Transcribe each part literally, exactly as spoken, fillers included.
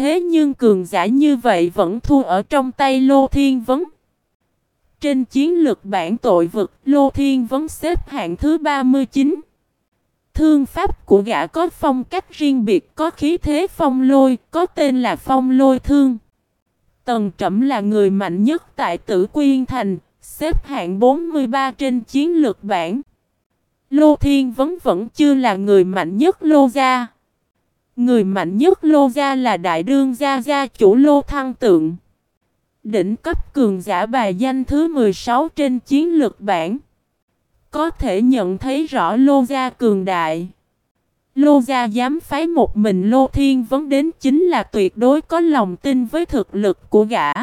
Thế nhưng cường giả như vậy vẫn thua ở trong tay Lô Thiên Vấn. Trên chiến lược bảng tội vực, Lô Thiên Vấn xếp hạng thứ ba mươi chín. Thương pháp của gã có phong cách riêng biệt, có khí thế phong lôi, có tên là phong lôi thương. Tần Trẩm là người mạnh nhất tại Tử Quyên Thành, xếp hạng bốn mươi ba trên chiến lược bảng. Lô Thiên Vấn vẫn chưa là người mạnh nhất Lô gia. Người mạnh nhất Lô gia là đại đương gia gia chủ Lô Thăng Tượng. Đỉnh cấp cường giả bài danh thứ mười sáu trên chiến lược bảng. Có thể nhận thấy rõ Lô gia cường đại. Lô gia dám phái một mình Lô Thiên Vấn đến chính là tuyệt đối có lòng tin với thực lực của gã.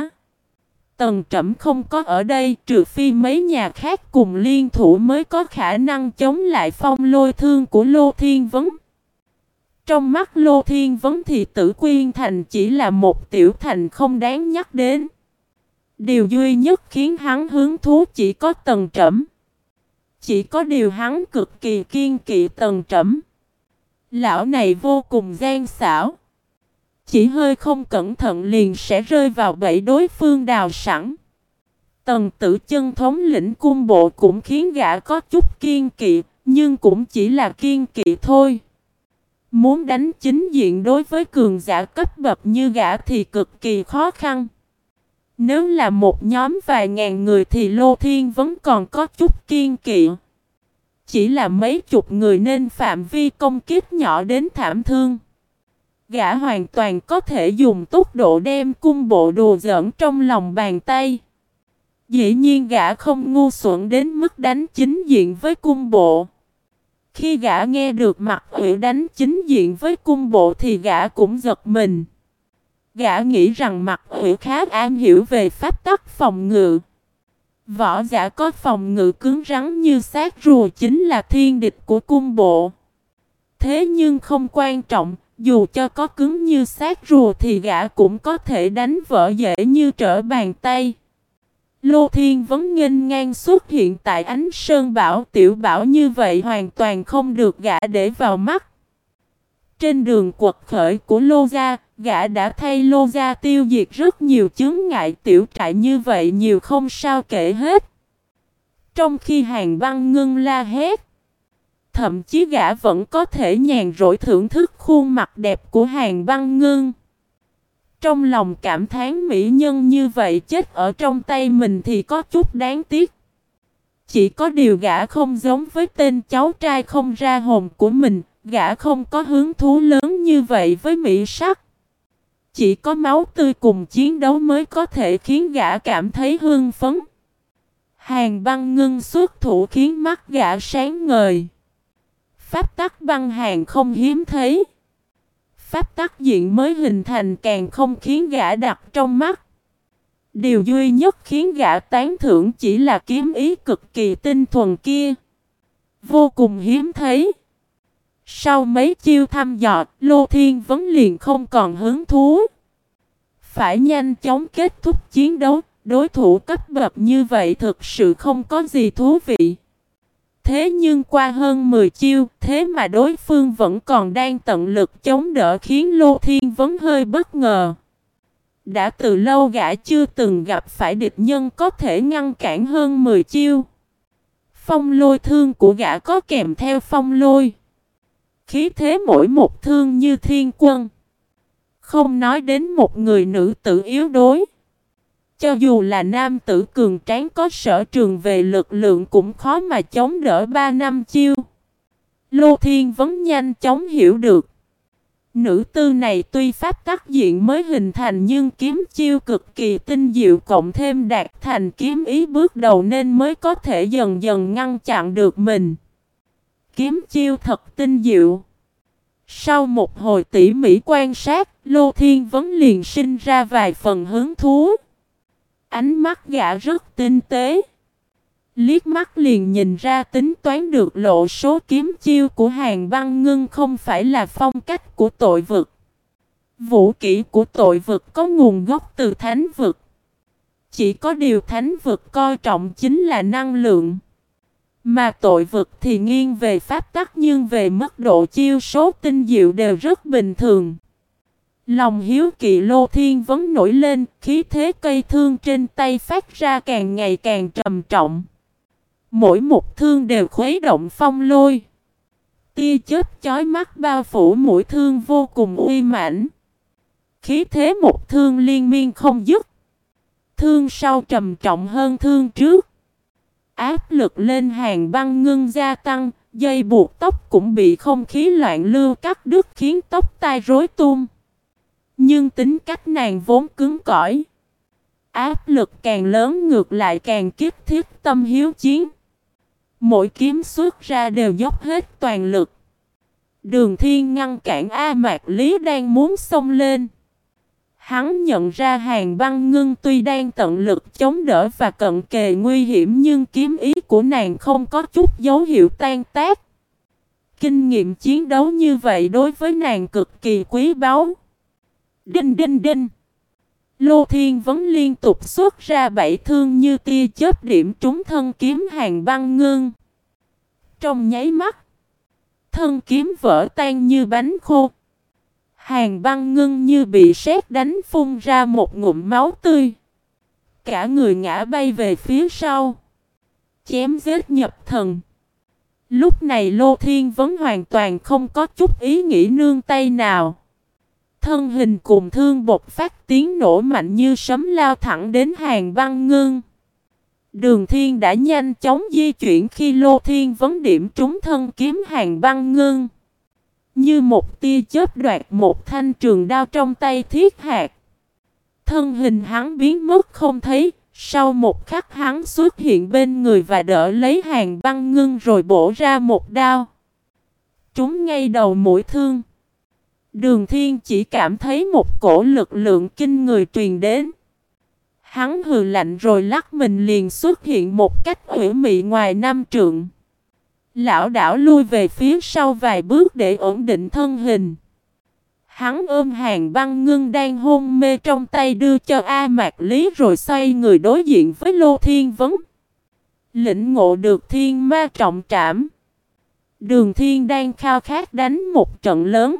Tần Trẩm không có ở đây, trừ phi mấy nhà khác cùng liên thủ mới có khả năng chống lại phong lôi thương của Lô Thiên Vấn. Trong mắt Lô Thiên Vấn thì Tử Quyên Thành chỉ là một tiểu thành không đáng nhắc đến. Điều duy nhất khiến hắn hứng thú chỉ có Tần Trẩm. Chỉ có điều hắn cực kỳ kiên kỵ Tần Trẩm. Lão này vô cùng gian xảo. Chỉ hơi không cẩn thận liền sẽ rơi vào bẫy đối phương đào sẵn. Tần Tử Chân thống lĩnh cung bộ cũng khiến gã có chút kiên kỵ, nhưng cũng chỉ là kiên kỵ thôi. Muốn đánh chính diện đối với cường giả cấp bậc như gã thì cực kỳ khó khăn. Nếu là một nhóm vài ngàn người thì Lô Thiên vẫn còn có chút kiên kỵ. Chỉ là mấy chục người nên phạm vi công kích nhỏ đến thảm thương. Gã hoàn toàn có thể dùng tốc độ đem cung bộ đùa giỡn trong lòng bàn tay. Dĩ nhiên gã không ngu xuẩn đến mức đánh chính diện với cung bộ. Khi gã nghe được Mặc Uy đánh chính diện với cung bộ thì gã cũng giật mình. Gã nghĩ rằng Mặc Uy khá am hiểu về pháp tắc phòng ngự. Võ giả có phòng ngự cứng rắn như xác rùa chính là thiên địch của cung bộ. Thế nhưng không quan trọng, dù cho có cứng như xác rùa thì gã cũng có thể đánh vỡ dễ như trở bàn tay. Lô Thiên Vấn nghênh ngang xuất hiện tại Ánh Sơn Bảo Tiểu Bảo như vậy hoàn toàn không được gã để vào mắt. Trên đường quật khởi của Lô gia, gã đã thay Lô gia tiêu diệt rất nhiều chướng ngại, tiểu trại như vậy nhiều không sao kể hết. Trong khi Hàn Băng Ngưng la hét, thậm chí gã vẫn có thể nhàn rỗi thưởng thức khuôn mặt đẹp của Hàn Băng Ngưng. Trong lòng cảm thán mỹ nhân như vậy chết ở trong tay mình thì có chút đáng tiếc. Chỉ có điều gã không giống với tên cháu trai không ra hồn của mình, gã không có hứng thú lớn như vậy với mỹ sắc. Chỉ có máu tươi cùng chiến đấu mới có thể khiến gã cảm thấy hưng phấn. Hàn Băng Ngưng xuất thủ khiến mắt gã sáng ngời. Pháp tắc băng hàn không hiếm thấy. Pháp tắc diện mới hình thành càng không khiến gã đặt trong mắt. Điều duy nhất khiến gã tán thưởng chỉ là kiếm ý cực kỳ tinh thuần kia. Vô cùng hiếm thấy. Sau mấy chiêu thăm dò, Lô Thiên Vấn liền không còn hứng thú. Phải nhanh chóng kết thúc chiến đấu, đối thủ cấp bậc như vậy thực sự không có gì thú vị. Thế nhưng qua hơn mười chiêu, thế mà đối phương vẫn còn đang tận lực chống đỡ khiến Lô Thiên Vấn hơi bất ngờ. Đã từ lâu gã chưa từng gặp phải địch nhân có thể ngăn cản hơn mười chiêu. Phong lôi thương của gã có kèm theo phong lôi. Khí thế mỗi một thương như thiên quân. Không nói đến một người nữ tử yếu đuối. Cho dù là nam tử cường tráng có sở trường về lực lượng cũng khó mà chống đỡ ba năm chiêu. Lô Thiên Vấn nhanh chóng hiểu được. Nữ tư này tuy pháp tắc diện mới hình thành nhưng kiếm chiêu cực kỳ tinh diệu cộng thêm đạt thành kiếm ý bước đầu nên mới có thể dần dần ngăn chặn được mình. Kiếm chiêu thật tinh diệu. Sau một hồi tỉ mỉ quan sát, Lô Thiên Vấn liền sinh ra vài phần hứng thú. Ánh mắt gã rất tinh tế. Liếc mắt liền nhìn ra tính toán được lộ số kiếm chiêu của Hàn Băng Ngưng không phải là phong cách của tội vực. Vũ kỹ của tội vực có nguồn gốc từ thánh vực. Chỉ có điều thánh vực coi trọng chính là năng lượng. Mà tội vực thì nghiêng về pháp tắc nhưng về mức độ chiêu số tinh diệu đều rất bình thường. Lòng hiếu kỳ Lô Thiên Vấn nổi lên, khí thế cây thương trên tay phát ra càng ngày càng trầm trọng. Mỗi một thương đều khuấy động phong lôi. Tia chớp chói mắt bao phủ mũi thương vô cùng uy mãnh. Khí thế một thương liên miên không dứt. Thương sau trầm trọng hơn thương trước. Áp lực lên Hàn Băng Ngưng gia tăng, dây buộc tóc cũng bị không khí loạn lưu cắt đứt khiến tóc tai rối tung. Nhưng tính cách nàng vốn cứng cỏi. Áp lực càng lớn ngược lại càng kích thiết tâm hiếu chiến. Mỗi kiếm xuất ra đều dốc hết toàn lực. Đường Thiên ngăn cản A Mạc Lý đang muốn xông lên. Hắn nhận ra Hàn Băng Ngưng tuy đang tận lực chống đỡ và cận kề nguy hiểm nhưng kiếm ý của nàng không có chút dấu hiệu tan tác. Kinh nghiệm chiến đấu như vậy đối với nàng cực kỳ quý báu. Đinh đinh đinh. Lô Thiên Vấn liên tục xuất ra bảy thương như tia chớp điểm trúng thân kiếm Hàn Băng Ngưng. Trong nháy mắt, thân kiếm vỡ tan như bánh khô. Hàn Băng Ngưng như bị sét đánh phun ra một ngụm máu tươi. Cả người ngã bay về phía sau. Chém giết nhập thần. Lúc này Lô Thiên Vấn hoàn toàn không có chút ý nghĩ nương tay nào. Thân hình cùng thương bột phát tiếng nổ mạnh như sấm lao thẳng đến Hàn Băng Ngưng. Đường Thiên đã nhanh chóng di chuyển khi Lô Thiên Vấn điểm trúng thân kiếm Hàn Băng Ngưng. Như một tia chớp đoạt một thanh trường đao trong tay Thiết Hạc. Thân hình hắn biến mất không thấy, sau một khắc hắn xuất hiện bên người và đỡ lấy Hàn Băng Ngưng rồi bổ ra một đao. Trúng ngay đầu mũi thương. Đường Thiên chỉ cảm thấy một cổ lực lượng kinh người truyền đến. Hắn hừ lạnh rồi lắc mình liền xuất hiện một cách ủy mị ngoài năm trượng. Lão đảo lui về phía sau vài bước để ổn định thân hình. Hắn ôm Hàn Băng Ngưng đang hôn mê trong tay đưa cho A Mạc Lý rồi xoay người đối diện với Lô Thiên Vấn. Lĩnh ngộ được thiên ma trọng trảm. Đường Thiên đang khao khát đánh một trận lớn.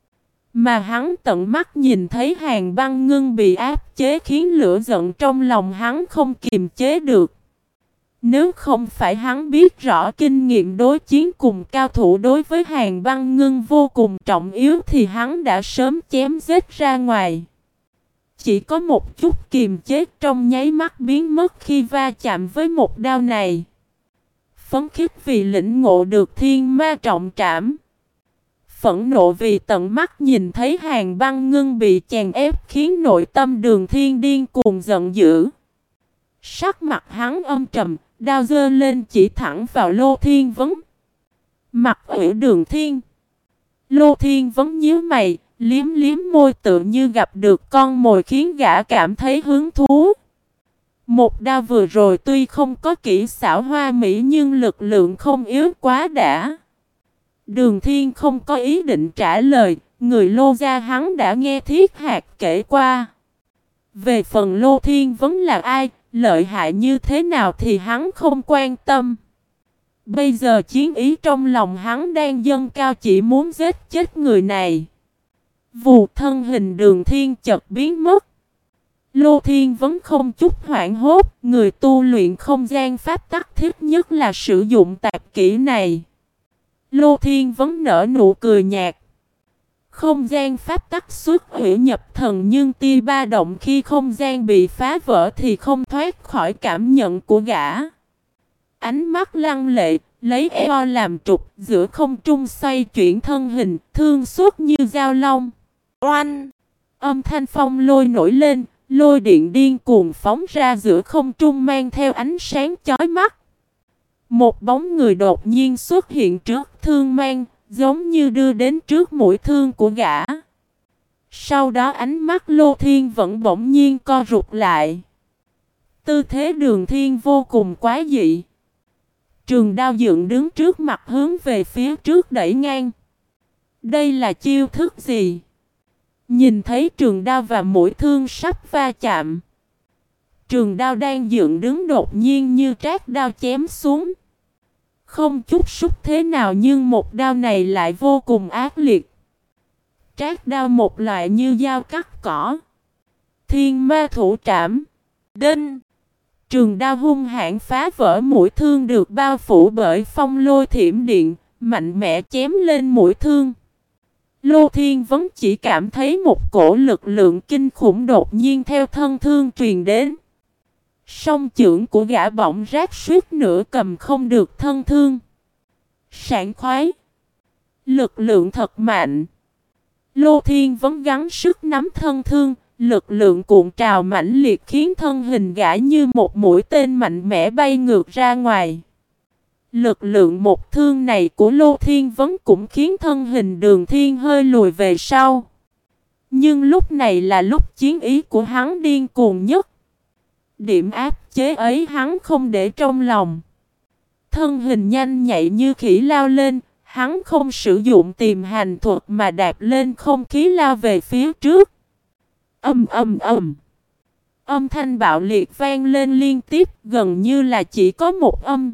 Mà hắn tận mắt nhìn thấy Hàn Băng Ngưng bị áp chế khiến lửa giận trong lòng hắn không kiềm chế được. Nếu không phải hắn biết rõ kinh nghiệm đối chiến cùng cao thủ đối với Hàn Băng Ngưng vô cùng trọng yếu thì hắn đã sớm chém giết ra ngoài. Chỉ có một chút kiềm chế trong nháy mắt biến mất khi va chạm với một đao này. Phấn khích vì lĩnh ngộ được thiên ma trọng trảm. Phẫn nộ vì tận mắt nhìn thấy Hàn Băng Ngưng bị chèn ép khiến nội tâm Đường Thiên điên cuồng giận dữ. Sắc mặt hắn âm trầm, đao giơ lên chỉ thẳng vào Lô Thiên Vấn. Mặt ủy Đường Thiên. Lô Thiên Vấn nhíu mày, liếm liếm môi tự như gặp được con mồi khiến gã cảm thấy hứng thú. Một đao vừa rồi tuy không có kỹ xảo hoa mỹ nhưng lực lượng không yếu quá đã. Đường Thiên không có ý định trả lời, người Lô gia hắn đã nghe Thiết Hạc kể qua. Về phần Lô Thiên Vấn là ai, lợi hại như thế nào thì hắn không quan tâm. Bây giờ chiến ý trong lòng hắn đang dâng cao chỉ muốn giết chết người này. Vù thân hình Đường Thiên chợt biến mất. Lô Thiên Vấn không chút hoảng hốt, người tu luyện không gian pháp tắc thích nhất là sử dụng tạp kỹ này. Lô Thiên Vấn nở nụ cười nhạt. Không gian pháp tắc xuất hủy nhập thần nhưng tia ba động khi không gian bị phá vỡ thì không thoát khỏi cảm nhận của gã. Ánh mắt lăng lệ, lấy eo làm trục, giữa không trung xoay chuyển thân hình, thương suốt như dao long. Oanh! Âm thanh phong lôi nổi lên, lôi điện điên cuồng phóng ra giữa không trung mang theo ánh sáng chói mắt. Một bóng người đột nhiên xuất hiện trước thương mang, giống như đưa đến trước mũi thương của gã. Sau đó ánh mắt Lô Thiên vẫn bỗng nhiên co rụt lại. Tư thế Đường Thiên vô cùng quái dị. Trường đao dựng đứng trước mặt hướng về phía trước đẩy ngang. Đây là chiêu thức gì? Nhìn thấy trường đao và mũi thương sắp va chạm. Trường đao đang dựng đứng đột nhiên như trát đao chém xuống. Không chút xúc thế nào nhưng một đao này lại vô cùng ác liệt. trát đao một loại như dao cắt cỏ. Thiên ma thủ trảm. Đinh. Trường đao hung hãn phá vỡ mũi thương được bao phủ bởi phong lôi thiểm điện, mạnh mẽ chém lên mũi thương. Lô Thiên Vấn chỉ cảm thấy một cổ lực lượng kinh khủng đột nhiên theo thân thương truyền đến. Song chưởng của gã bỗng rát suýt nữa cầm không được thân thương. Sảng khoái. Lực lượng thật mạnh. Lô Thiên Vấn gắng sức nắm thân thương. Lực lượng cuộn trào mãnh liệt khiến thân hình gã như một mũi tên mạnh mẽ bay ngược ra ngoài. Lực lượng một thương này của Lô Thiên Vấn cũng khiến thân hình Đường Thiên hơi lùi về sau. Nhưng lúc này là lúc chiến ý của hắn điên cuồng nhất. Điểm áp chế ấy hắn không để trong lòng. Thân hình nhanh nhạy như khỉ lao lên, hắn không sử dụng tiềm hành thuật mà đạp lên không khí lao về phía trước. Âm âm âm. Âm thanh bạo liệt vang lên liên tiếp, gần như là chỉ có một âm.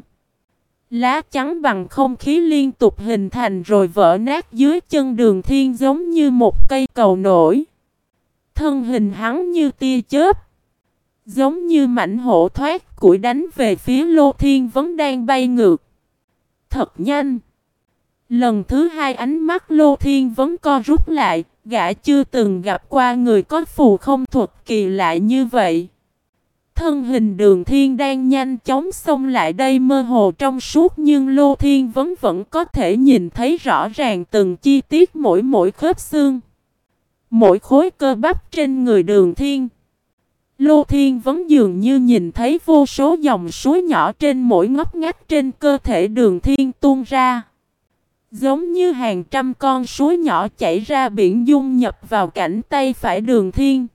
Lá chắn bằng không khí liên tục hình thành rồi vỡ nát dưới chân Đường Thiên giống như một cây cầu nổi. Thân hình hắn như tia chớp, giống như mảnh hổ thoát củi đánh về phía Lô Thiên Vấn đang bay ngược. Thật nhanh. Lần thứ hai ánh mắt Lô Thiên Vấn co rút lại, gã chưa từng gặp qua người có phù không thuật kỳ lạ như vậy. Thân hình Đường Thiên đang nhanh chóng xông lại đây mơ hồ trong suốt, nhưng Lô Thiên Vấn vẫn có thể nhìn thấy rõ ràng từng chi tiết mỗi mỗi khớp xương, mỗi khối cơ bắp trên người Đường Thiên. Lô Thiên Vấn dường như nhìn thấy vô số dòng suối nhỏ trên mỗi ngóc ngách trên cơ thể Đường Thiên tuôn ra. Giống như hàng trăm con suối nhỏ chảy ra biển dung nhập vào cảnh tay phải Đường Thiên.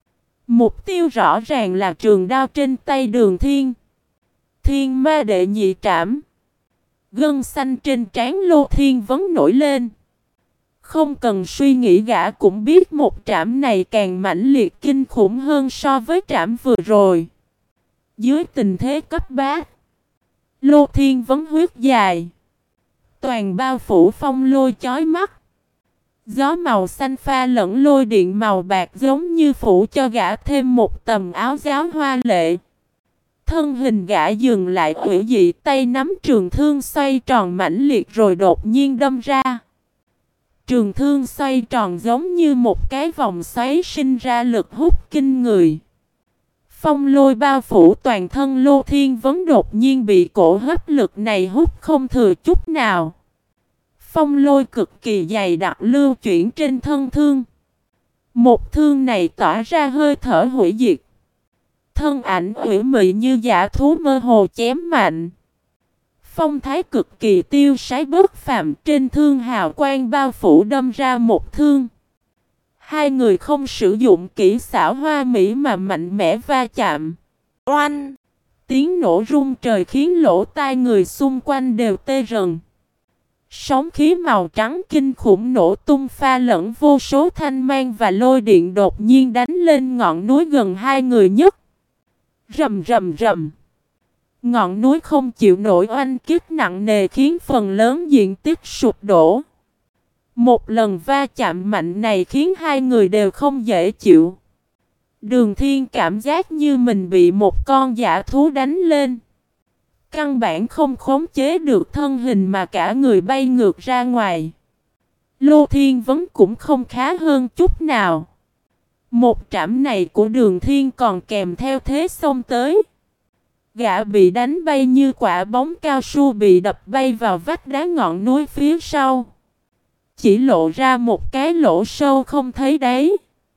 Mục tiêu rõ ràng là trường đao trên tay Đường Thiên. Thiên ma đệ nhị trảm. Gân xanh trên trán Lô Thiên Vấn nổi lên. Không cần suy nghĩ gã cũng biết một trảm này càng mãnh liệt kinh khủng hơn so với trảm vừa rồi. Dưới tình thế cấp bá, Lô Thiên Vấn huyết dài, toàn bao phủ phong lôi chói mắt. Gió màu xanh pha lẫn lôi điện màu bạc giống như phủ cho gã thêm một tầm áo giáo hoa lệ. Thân hình gã dừng lại ủy dị, tay nắm trường thương xoay tròn mãnh liệt rồi đột nhiên đâm ra. Trường thương xoay tròn giống như một cái vòng xoáy sinh ra lực hút kinh người. Phong lôi bao phủ toàn thân Lô Thiên Vấn đột nhiên bị cổ hấp lực này hút không thừa chút nào. Phong lôi cực kỳ dày đặc lưu chuyển trên thân thương. Một thương này tỏa ra hơi thở hủy diệt. Thân ảnh ủy mị như dã thú mơ hồ chém mạnh. Phong thái cực kỳ tiêu sái bất phàm, trên thương hào quang bao phủ đâm ra một thương. Hai người không sử dụng kỹ xảo hoa mỹ mà mạnh mẽ va chạm. Oanh! Tiếng nổ rung trời khiến lỗ tai người xung quanh đều tê rần. Sóng khí màu trắng kinh khủng nổ tung pha lẫn vô số thanh mang và lôi điện đột nhiên đánh lên ngọn núi gần hai người nhất. Rầm rầm rầm. Ngọn núi không chịu nổi oanh kích nặng nề khiến phần lớn diện tích sụp đổ. Một lần va chạm mạnh này khiến hai người đều không dễ chịu. Đường Thiên cảm giác như mình bị một con dã thú đánh lên. Căn bản không khống chế được thân hình mà cả người bay ngược ra ngoài. Lô Thiên Vấn cũng không khá hơn chút nào. Một trảm này của Đường Thiên còn kèm theo thế xông tới. Gã bị đánh bay như quả bóng cao su bị đập bay vào vách đá ngọn núi phía sau. Chỉ lộ ra một cái lỗ sâu không thấy đáy.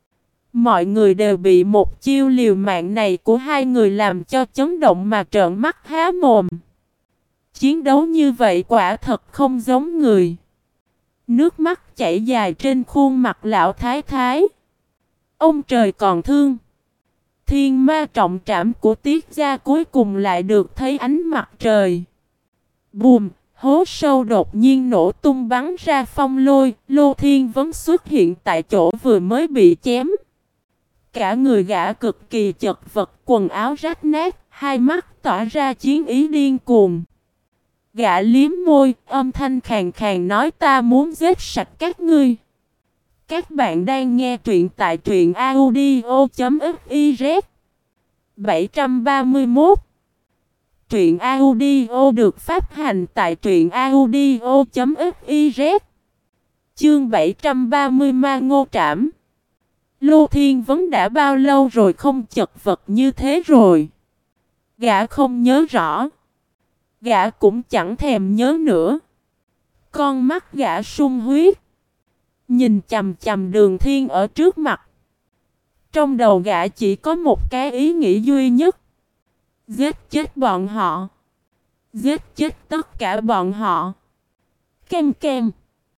Mọi người đều bị một chiêu liều mạng này của hai người làm cho chấn động mà trợn mắt há mồm. Chiến đấu như vậy quả thật không giống người. Nước mắt chảy dài trên khuôn mặt lão thái thái. Ông trời còn thương. Thiên ma trọng trảm của Tiết gia cuối cùng lại được thấy ánh mặt trời. Bùm, hố sâu đột nhiên nổ tung bắn ra phong lôi. Lô Thiên Vấn xuất hiện tại chỗ vừa mới bị chém. Cả người gã cực kỳ chật vật, quần áo rách nát, hai mắt tỏa ra chiến ý điên cuồng. Gã liếm môi, âm thanh khàn khàn nói ta muốn giết sạch các ngươi. Các bạn đang nghe truyện tại truyện audio.fiz bảy trăm ba mươi mốt. Truyện audio được phát hành tại truyện audio.fiz. Chương bảy trăm ba mươi Ma Ngô Trảm. Lô Thiên Vấn đã bao lâu rồi không chật vật như thế rồi? Gã không nhớ rõ. Gã cũng chẳng thèm nhớ nữa. Con mắt gã sung huyết, nhìn chằm chằm Đường Thiên ở trước mặt. Trong đầu gã chỉ có một cái ý nghĩ duy nhất: giết chết bọn họ. Giết chết tất cả bọn họ. Ken ken.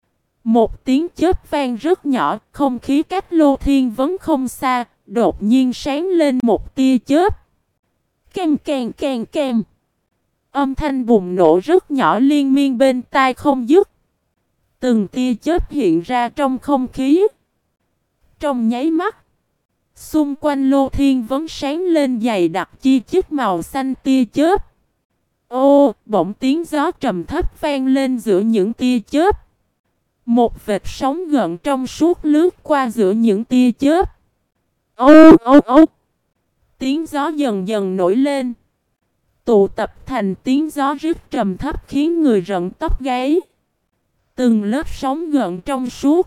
Một tiếng chớp vang rất nhỏ, không khí cách Lô Thiên Vấn không xa, đột nhiên sáng lên một tia chớp. Ken ken ken ken. Âm thanh bùng nổ rất nhỏ liên miên bên tai không dứt. Từng tia chớp hiện ra trong không khí. Trong nháy mắt, xung quanh Lô Thiên Vấn sáng lên dày đặc chi chít màu xanh tia chớp. Ô, bỗng tiếng gió trầm thấp vang lên giữa những tia chớp. Một vệt sóng gợn trong suốt lướt qua giữa những tia chớp. Ô ô ô. Tiếng gió dần dần nổi lên, tụ tập thành tiếng gió rít trầm thấp khiến người rợn tóc gáy. Từng lớp sóng gợn trong suốt,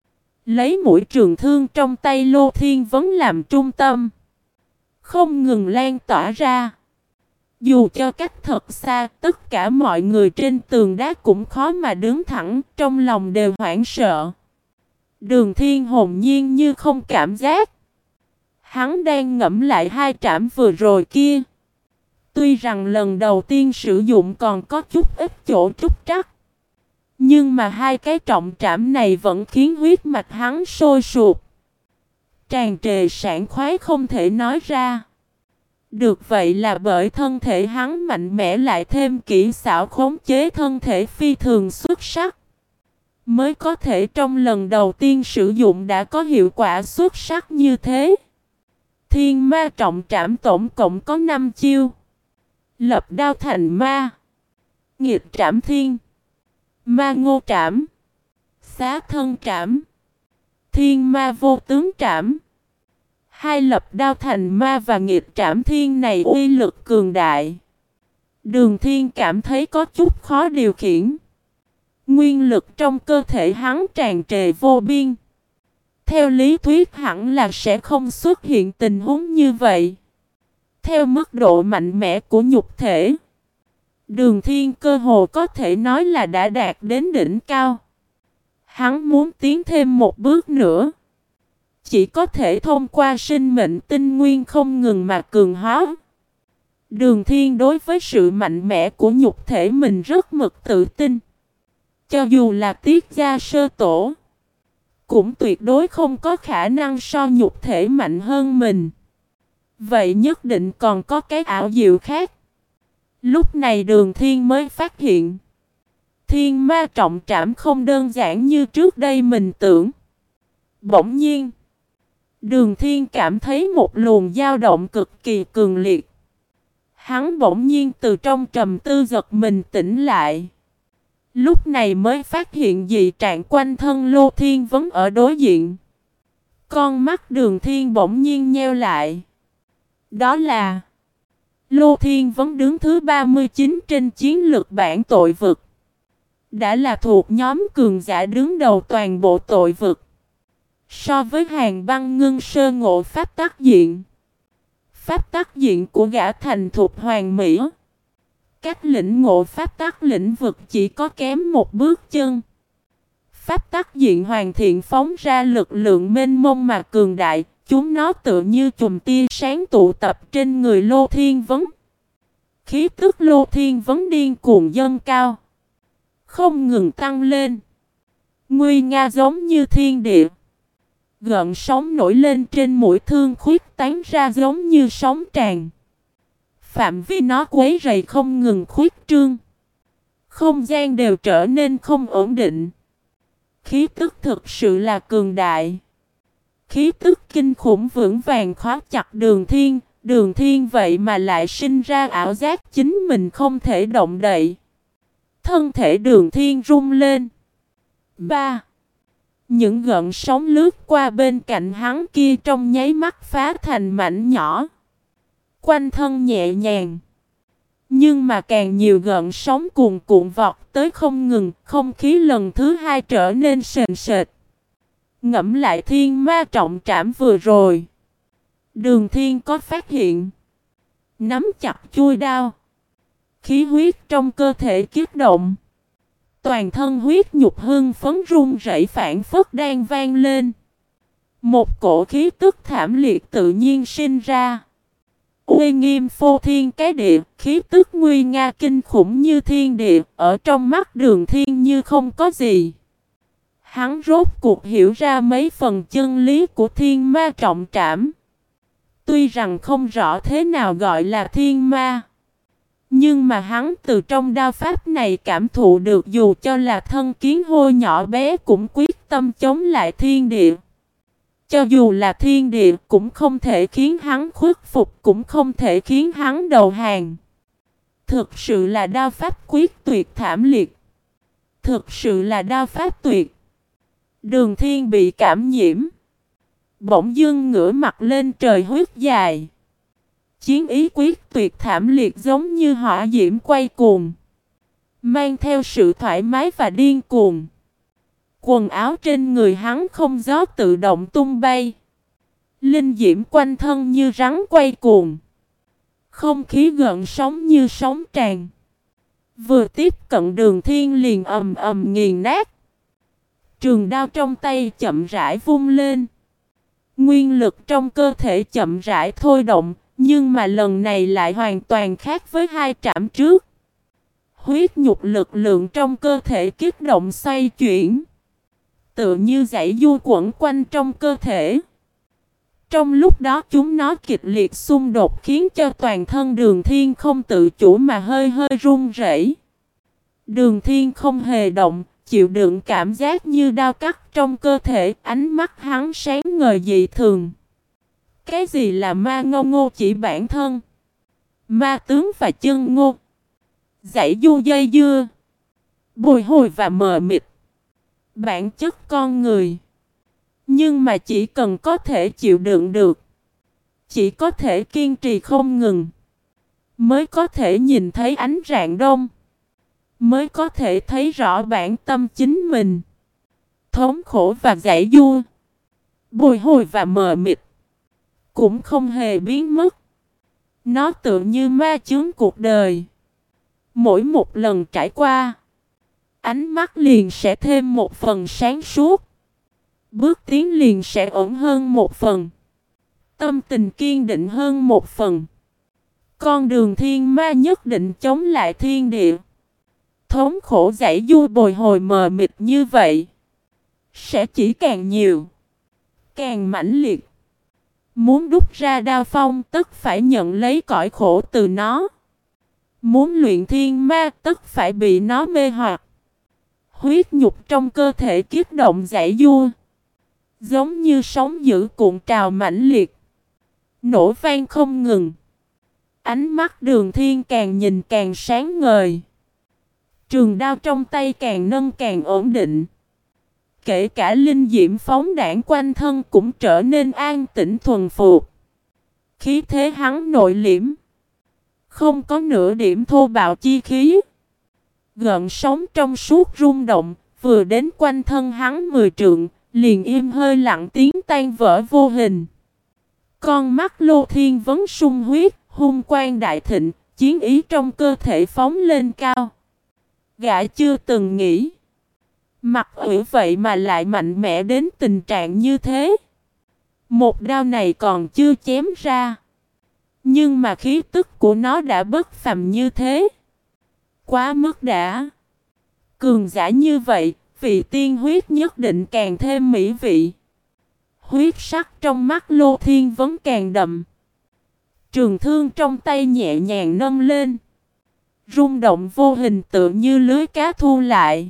lấy mũi trường thương trong tay Lô Thiên Vấn làm trung tâm, không ngừng lan tỏa ra. Dù cho cách thật xa, tất cả mọi người trên tường đá cũng khó mà đứng thẳng, trong lòng đều hoảng sợ. Đường Thiên hồn nhiên như không cảm giác. Hắn đang ngẫm lại hai trảm vừa rồi kia. Tuy rằng lần đầu tiên sử dụng còn có chút ít chỗ trúc trắc, nhưng mà hai cái trọng trảm này vẫn khiến huyết mạch hắn sôi sục, tràn trề sảng khoái không thể nói ra. Được vậy là bởi thân thể hắn mạnh mẽ, lại thêm kỹ xảo khống chế thân thể phi thường xuất sắc, mới có thể trong lần đầu tiên sử dụng đã có hiệu quả xuất sắc như thế. Thiên ma trọng trảm tổng cộng có năm chiêu: lập đao thành ma, nghịch trảm thiên, ma ngô trảm, xá thân trảm, thiên ma vô tướng trảm. Hai lập đao thành ma và nghịch trảm thiên này uy lực cường đại. Đường Thiên cảm thấy có chút khó điều khiển. Nguyên lực trong cơ thể hắn tràn trề vô biên. Theo lý thuyết hẳn là sẽ không xuất hiện tình huống như vậy. Theo mức độ mạnh mẽ của nhục thể, Đường Thiên cơ hồ có thể nói là đã đạt đến đỉnh cao. Hắn muốn tiến thêm một bước nữa, chỉ có thể thông qua sinh mệnh tinh nguyên không ngừng mà cường hóa. Đường Thiên đối với sự mạnh mẽ của nhục thể mình rất mực tự tin. Cho dù là Tiết gia sơ tổ, cũng tuyệt đối không có khả năng so nhục thể mạnh hơn mình. Vậy nhất định còn có cái ảo diệu khác. Lúc này Đường Thiên mới phát hiện, thiên ma trọng trảm không đơn giản như trước đây mình tưởng. Bỗng nhiên, Đường Thiên cảm thấy một luồng dao động cực kỳ cường liệt. Hắn bỗng nhiên từ trong trầm tư giật mình tỉnh lại. Lúc này mới phát hiện dị trạng quanh thân Lô Thiên Vấn ở đối diện. Con mắt Đường Thiên bỗng nhiên nheo lại. Đó là Lô Thiên Vấn đứng thứ ba mươi chín trên chiến lược bảng tội vực. Đã là thuộc nhóm cường giả đứng đầu toàn bộ tội vực. So với Hàng Băng Ngưng sơ ngộ pháp tác diện, pháp tác diện của gã thành thục hoàn mỹ. Cách lĩnh ngộ pháp tắc lĩnh vực chỉ có kém một bước chân. Pháp tắc diện hoàn thiện phóng ra lực lượng mênh mông mà cường đại, chúng nó tựa như chùm tia sáng tụ tập trên người Lô Thiên Vấn. Khí tức Lô Thiên Vấn điên cuồng dâng cao, không ngừng tăng lên, nguy nga giống như thiên địa. Gợn sóng nổi lên trên mũi thương khuyết tán ra giống như sóng tràn. Phạm vi nó quấy rầy không ngừng khuyết trương. Không gian đều trở nên không ổn định. Khí tức thực sự là cường đại. Khí tức kinh khủng vững vàng khóa chặt Đường Thiên. Đường Thiên vậy mà lại sinh ra ảo giác chính mình không thể động đậy. Thân thể Đường Thiên rung lên. Ba. Những gợn sóng lướt qua bên cạnh hắn kia trong nháy mắt phá thành mảnh nhỏ. Quanh thân nhẹ nhàng. Nhưng mà càng nhiều gợn sóng cuồn cuộn vọt tới không ngừng, không khí lần thứ hai trở nên sền sệt. Ngẫm lại thiên ma trọng trảm vừa rồi. Đường Thiên có phát hiện. Nắm chặt chuôi đao. Khí huyết trong cơ thể kích động. Toàn thân huyết nhục hưng phấn run rẩy phảng phất đang vang lên. Một cổ khí tức thảm liệt tự nhiên sinh ra. Uy nghiêm phô thiên cái địa, khí tức nguy nga kinh khủng như thiên địa, ở trong mắt Đường Thiên như không có gì. Hắn rốt cuộc hiểu ra mấy phần chân lý của thiên ma trọng trảm. Tuy rằng không rõ thế nào gọi là thiên ma, nhưng mà hắn từ trong đao pháp này cảm thụ được dù cho là thân kiến hôi nhỏ bé cũng quyết tâm chống lại thiên địa. Cho dù là thiên địa cũng không thể khiến hắn khuất phục, cũng không thể khiến hắn đầu hàng. Thực sự là đao pháp quyết tuyệt thảm liệt. Thực sự là đao pháp tuyệt. Đường Thiên bị cảm nhiễm. Bỗng dưng ngửa mặt lên trời huyết dài. Chiến ý quyết tuyệt thảm liệt giống như hỏa diễm quay cuồng. Mang theo sự thoải mái và điên cuồng. Quần áo trên người hắn không gió tự động tung bay. Linh diễm quanh thân như rắn quay cuồng. Không khí gợn sóng như sóng tràn. Vừa tiếp cận Đường Thiên liền ầm ầm nghiền nát. Trường đao trong tay chậm rãi vung lên. Nguyên lực trong cơ thể chậm rãi thôi động, nhưng mà lần này lại hoàn toàn khác với hai trảm trước. Huyết nhục lực lượng trong cơ thể kích động xoay chuyển. Tựa như dãy du quẩn quanh trong cơ thể. Trong lúc đó chúng nó kịch liệt xung đột khiến cho toàn thân Đường Thiên không tự chủ mà hơi hơi run rẩy. Đường Thiên không hề động, chịu đựng cảm giác như đao cắt trong cơ thể, ánh mắt hắn sáng ngời dị thường. Cái gì là ma ngô ngô chỉ bản thân? Ma tướng và chân ngô. Dãy du dây dưa. Bồi hồi và mờ mịt. Bản chất con người. Nhưng mà chỉ cần có thể chịu đựng được. Chỉ có thể kiên trì không ngừng. Mới có thể nhìn thấy ánh rạng đông. Mới có thể thấy rõ bản tâm chính mình. Thống khổ và dãy dua. Bồi hồi và mờ mịt. Cũng không hề biến mất. Nó tự như ma chướng cuộc đời. Mỗi một lần trải qua, ánh mắt liền sẽ thêm một phần sáng suốt. Bước tiến liền sẽ ổn hơn một phần. Tâm tình kiên định hơn một phần. Con đường thiên ma nhất định chống lại thiên địa. Thống khổ dãy vui bồi hồi mờ mịt như vậy sẽ chỉ càng nhiều, càng mãnh liệt. Muốn đúc ra đao phong tất phải nhận lấy cõi khổ từ nó. Muốn luyện thiên ma tất phải bị nó mê hoặc. Huyết nhục trong cơ thể kích động dãy vua, giống như sóng dữ cuộn trào mãnh liệt, nổ vang không ngừng. Ánh mắt Đường Thiên càng nhìn càng sáng ngời. Trường đao trong tay càng nâng càng ổn định. Kể cả linh diễm phóng đãng quanh thân cũng trở nên an tĩnh thuần phục. Khí thế hắn nội liễm, không có nửa điểm thô bạo chi khí. Gợn sóng trong suốt rung động, vừa đến quanh thân hắn mười trượng, liền im hơi lặng tiếng tan vỡ vô hình. Con mắt Lô Thiên Vấn sung huyết, hung quang đại thịnh, chiến ý trong cơ thể phóng lên cao. Gã chưa từng nghĩ mặt ủy vậy mà lại mạnh mẽ đến tình trạng như thế. Một đao này còn chưa chém ra, nhưng mà khí tức của nó đã bất phàm như thế. Quá mức đã. Cường giả như vậy, vị tiên huyết nhất định càng thêm mỹ vị. Huyết sắc trong mắt Lô Thiên Vấn càng đậm. Trường thương trong tay nhẹ nhàng nâng lên. Rung động vô hình tự như lưới cá thu lại.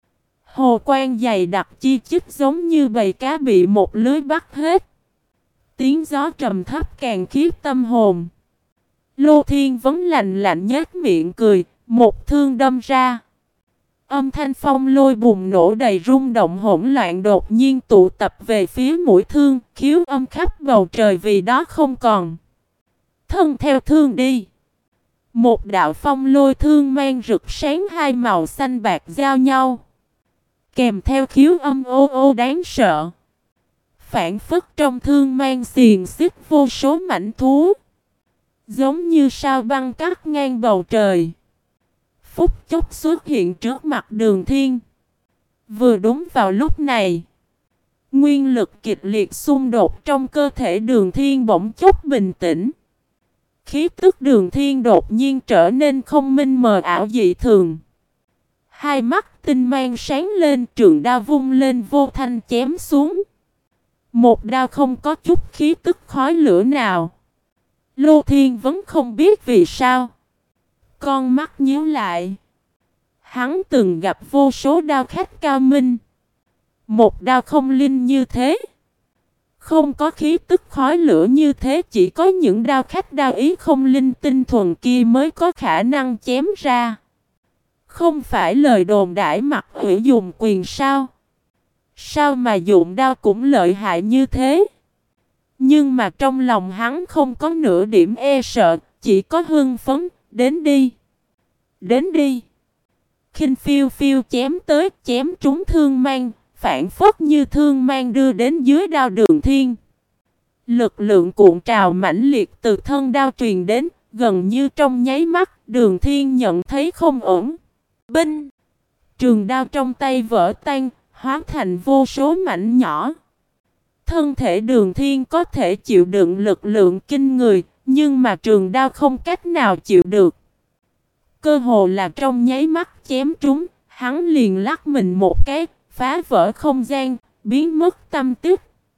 Hồ quang dày đặc chi chít giống như bầy cá bị một lưới bắt hết. Tiếng gió trầm thấp càng khiếp tâm hồn. Lô Thiên Vấn lạnh lạnh nhếch miệng cười, một thương đâm ra. Âm thanh phong lôi bùng nổ đầy rung động hỗn loạn đột nhiên tụ tập về phía mũi thương, khiếu âm khắp bầu trời vì đó không còn. Thân theo thương đi. Một đạo phong lôi thương mang rực sáng hai màu xanh bạc giao nhau. Kèm theo khiếu âm ô ô đáng sợ. Phản phất trong thương mang xiềng xích vô số mảnh thú. Giống như sao băng cắt ngang bầu trời. Phút chốc xuất hiện trước mặt Đường Thiên. Vừa đúng vào lúc này, nguyên lực kịch liệt xung đột trong cơ thể Đường Thiên bỗng chốc bình tĩnh. Khí tức Đường Thiên đột nhiên trở nên không minh mờ ảo dị thường. Hai mắt tinh mang sáng lên, trường đao vung lên vô thanh chém xuống. Một đao không có chút khí tức khói lửa nào. Lô Thiên vẫn không biết vì sao. Con mắt nhíu lại. Hắn từng gặp vô số đao khách cao minh. Một đao không linh như thế. Không có khí tức khói lửa như thế, chỉ có những đao khách đao ý không linh tinh thuần kia mới có khả năng chém ra. Không phải lời đồn đãi mặt ủy dùng quyền sao? Sao mà dụng đao cũng lợi hại như thế? Nhưng mà trong lòng hắn không có nửa điểm e sợ, chỉ có hưng phấn. Đến đi! Đến đi! Khinh phiêu phiêu chém tới, chém trúng thương mang, phản phất như thương mang đưa đến dưới đao Đường Thiên. Lực lượng cuộn trào mãnh liệt từ thân đao truyền đến, gần như trong nháy mắt, Đường Thiên nhận thấy không ổn. Binh! Trường đao trong tay vỡ tan, hóa thành vô số mảnh nhỏ. Thân thể Đường Thiên có thể chịu đựng lực lượng kinh người, nhưng mà trường đao không cách nào chịu được. Cơ hồ là trong nháy mắt chém trúng, hắn liền lắc mình một cái, phá vỡ không gian, biến mất tâm tích.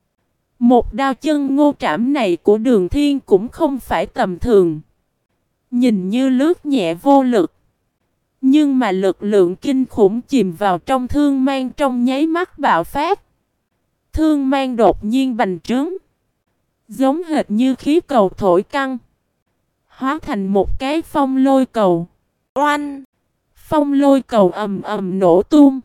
Một đao chân ngô trảm này của Đường Thiên cũng không phải tầm thường. Nhìn như lướt nhẹ vô lực. Nhưng mà lực lượng kinh khủng chìm vào trong thương mang trong nháy mắt bạo phát. Thương mang đột nhiên bành trướng. Giống hệt như khí cầu thổi căng. Hóa thành một cái phong lôi cầu. Oanh! Phong lôi cầu ầm ầm nổ tung.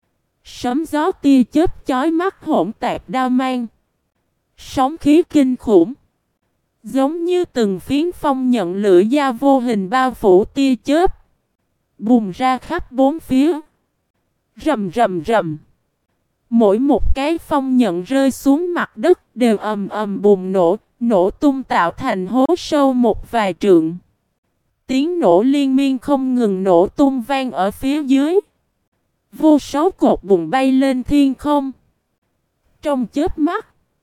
Sấm gió tia chớp chói mắt hỗn tạp đao mang. Sóng khí kinh khủng. Giống như từng phiến phong nhận lửa da vô hình bao phủ tia chớp. Bùng ra khắp bốn phía. Rầm rầm rầm. Mỗi một cái phong nhận rơi xuống mặt đất đều ầm ầm bùng nổ, nổ tung tạo thành hố sâu một vài trượng. Tiếng nổ liên miên không ngừng nổ tung vang ở phía dưới. Vô số cột bùng bay lên thiên không. Trong chớp mắt,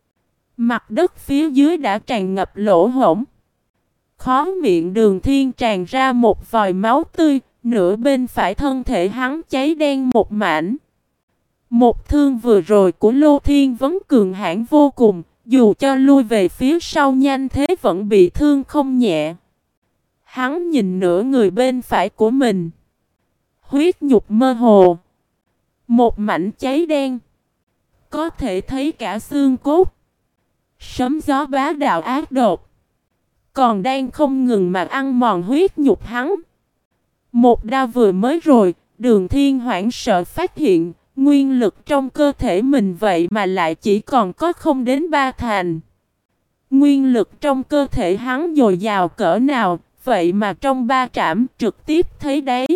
mặt đất phía dưới đã tràn ngập lỗ hổng. Khóe miệng Đường Thiên tràn ra một vòi máu tươi, nửa bên phải thân thể hắn cháy đen một mảnh. Một thương vừa rồi của Lô Thiên vẫn cường hãn vô cùng, dù cho lui về phía sau nhanh thế vẫn bị thương không nhẹ. Hắn nhìn nửa người bên phải của mình. Huyết nhục mơ hồ. Một mảnh cháy đen. Có thể thấy cả xương cốt. Sấm gió bá đạo ác độc. Còn đang không ngừng mà ăn mòn huyết nhục hắn. Một đao vừa mới rồi, Đường Thiên hoảng sợ phát hiện, nguyên lực trong cơ thể mình vậy mà lại chỉ còn có không đến ba thành. Nguyên lực trong cơ thể hắn dồi dào cỡ nào, vậy mà trong ba trảm trực tiếp thấy đấy.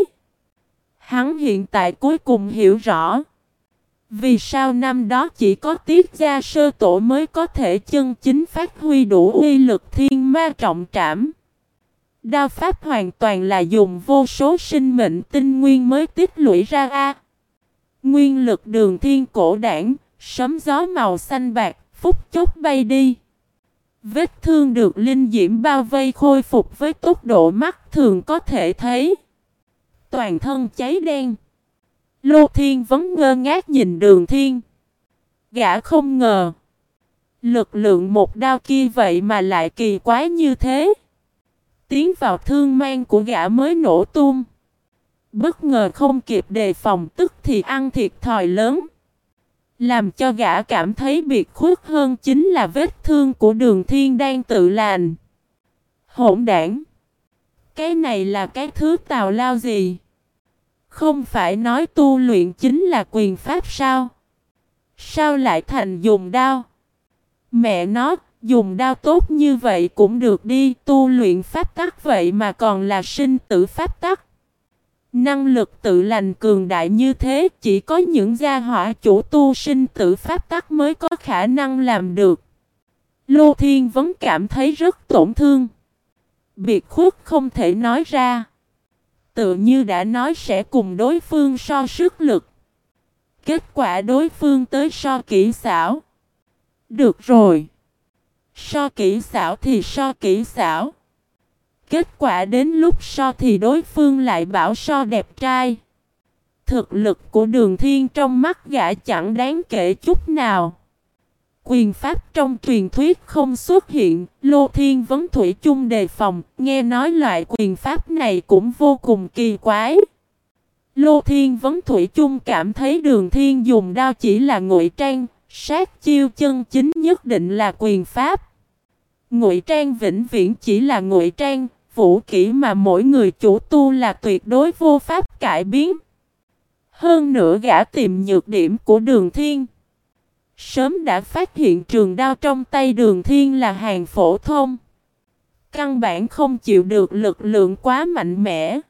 Hắn hiện tại cuối cùng hiểu rõ. Vì sao năm đó chỉ có Tiết Gia Sơ Tổ mới có thể chân chính phát huy đủ uy lực thiên ma trọng trảm. Đao pháp hoàn toàn là dùng vô số sinh mệnh tinh nguyên mới tích lũy ra a. Nguyên lực Đường Thiên cổ đảng, sấm gió màu xanh bạc, phút chốc bay đi. Vết thương được linh diễm bao vây khôi phục với tốc độ mắt thường có thể thấy. Toàn thân cháy đen. Lô Thiên vẫn ngơ ngác nhìn Đường Thiên. Gã không ngờ. Lực lượng một đao kia vậy mà lại kỳ quái như thế. Tiến vào thương mang của gã mới nổ tung. Bất ngờ không kịp đề phòng tức thì ăn thiệt thòi lớn. Làm cho gã cảm thấy biệt khuất hơn chính là vết thương của Đường Thiên đang tự lành. Hỗn đản! Cái này là cái thứ tào lao gì? Không phải nói tu luyện chính là quyền pháp sao? Sao lại thành dùng đao? Mẹ nó, dùng đao tốt như vậy cũng được đi, tu luyện pháp tắc vậy mà còn là sinh tử pháp tắc. Năng lực tự lành cường đại như thế chỉ có những gia hỏa chủ tu sinh tử pháp tắc mới có khả năng làm được. Lô Thiên vẫn cảm thấy rất tổn thương. Biệt khuất không thể nói ra. Tự như đã nói sẽ cùng đối phương so sức lực. Kết quả đối phương tới so kỹ xảo. Được rồi. So kỹ xảo thì so kỹ xảo. Kết quả đến lúc so thì đối phương lại bảo so đẹp trai. Thực lực của Đường Thiên trong mắt gã chẳng đáng kể chút nào. Quyền pháp trong truyền thuyết không xuất hiện, Lô Thiên vẫn thủy chung đề phòng, nghe nói loại quyền pháp này cũng vô cùng kỳ quái. Lô Thiên vẫn thủy chung cảm thấy Đường Thiên dùng đao chỉ là ngụy trang, sát chiêu chân chính nhất định là quyền pháp. Ngụy trang vĩnh viễn chỉ là ngụy trang, vũ kỹ mà mỗi người chủ tu là tuyệt đối vô pháp cải biến. Hơn nữa gã tìm nhược điểm của Đường Thiên. Sớm đã phát hiện trường đao trong tay Đường Thiên là hàng phổ thông. Căn bản không chịu được lực lượng quá mạnh mẽ.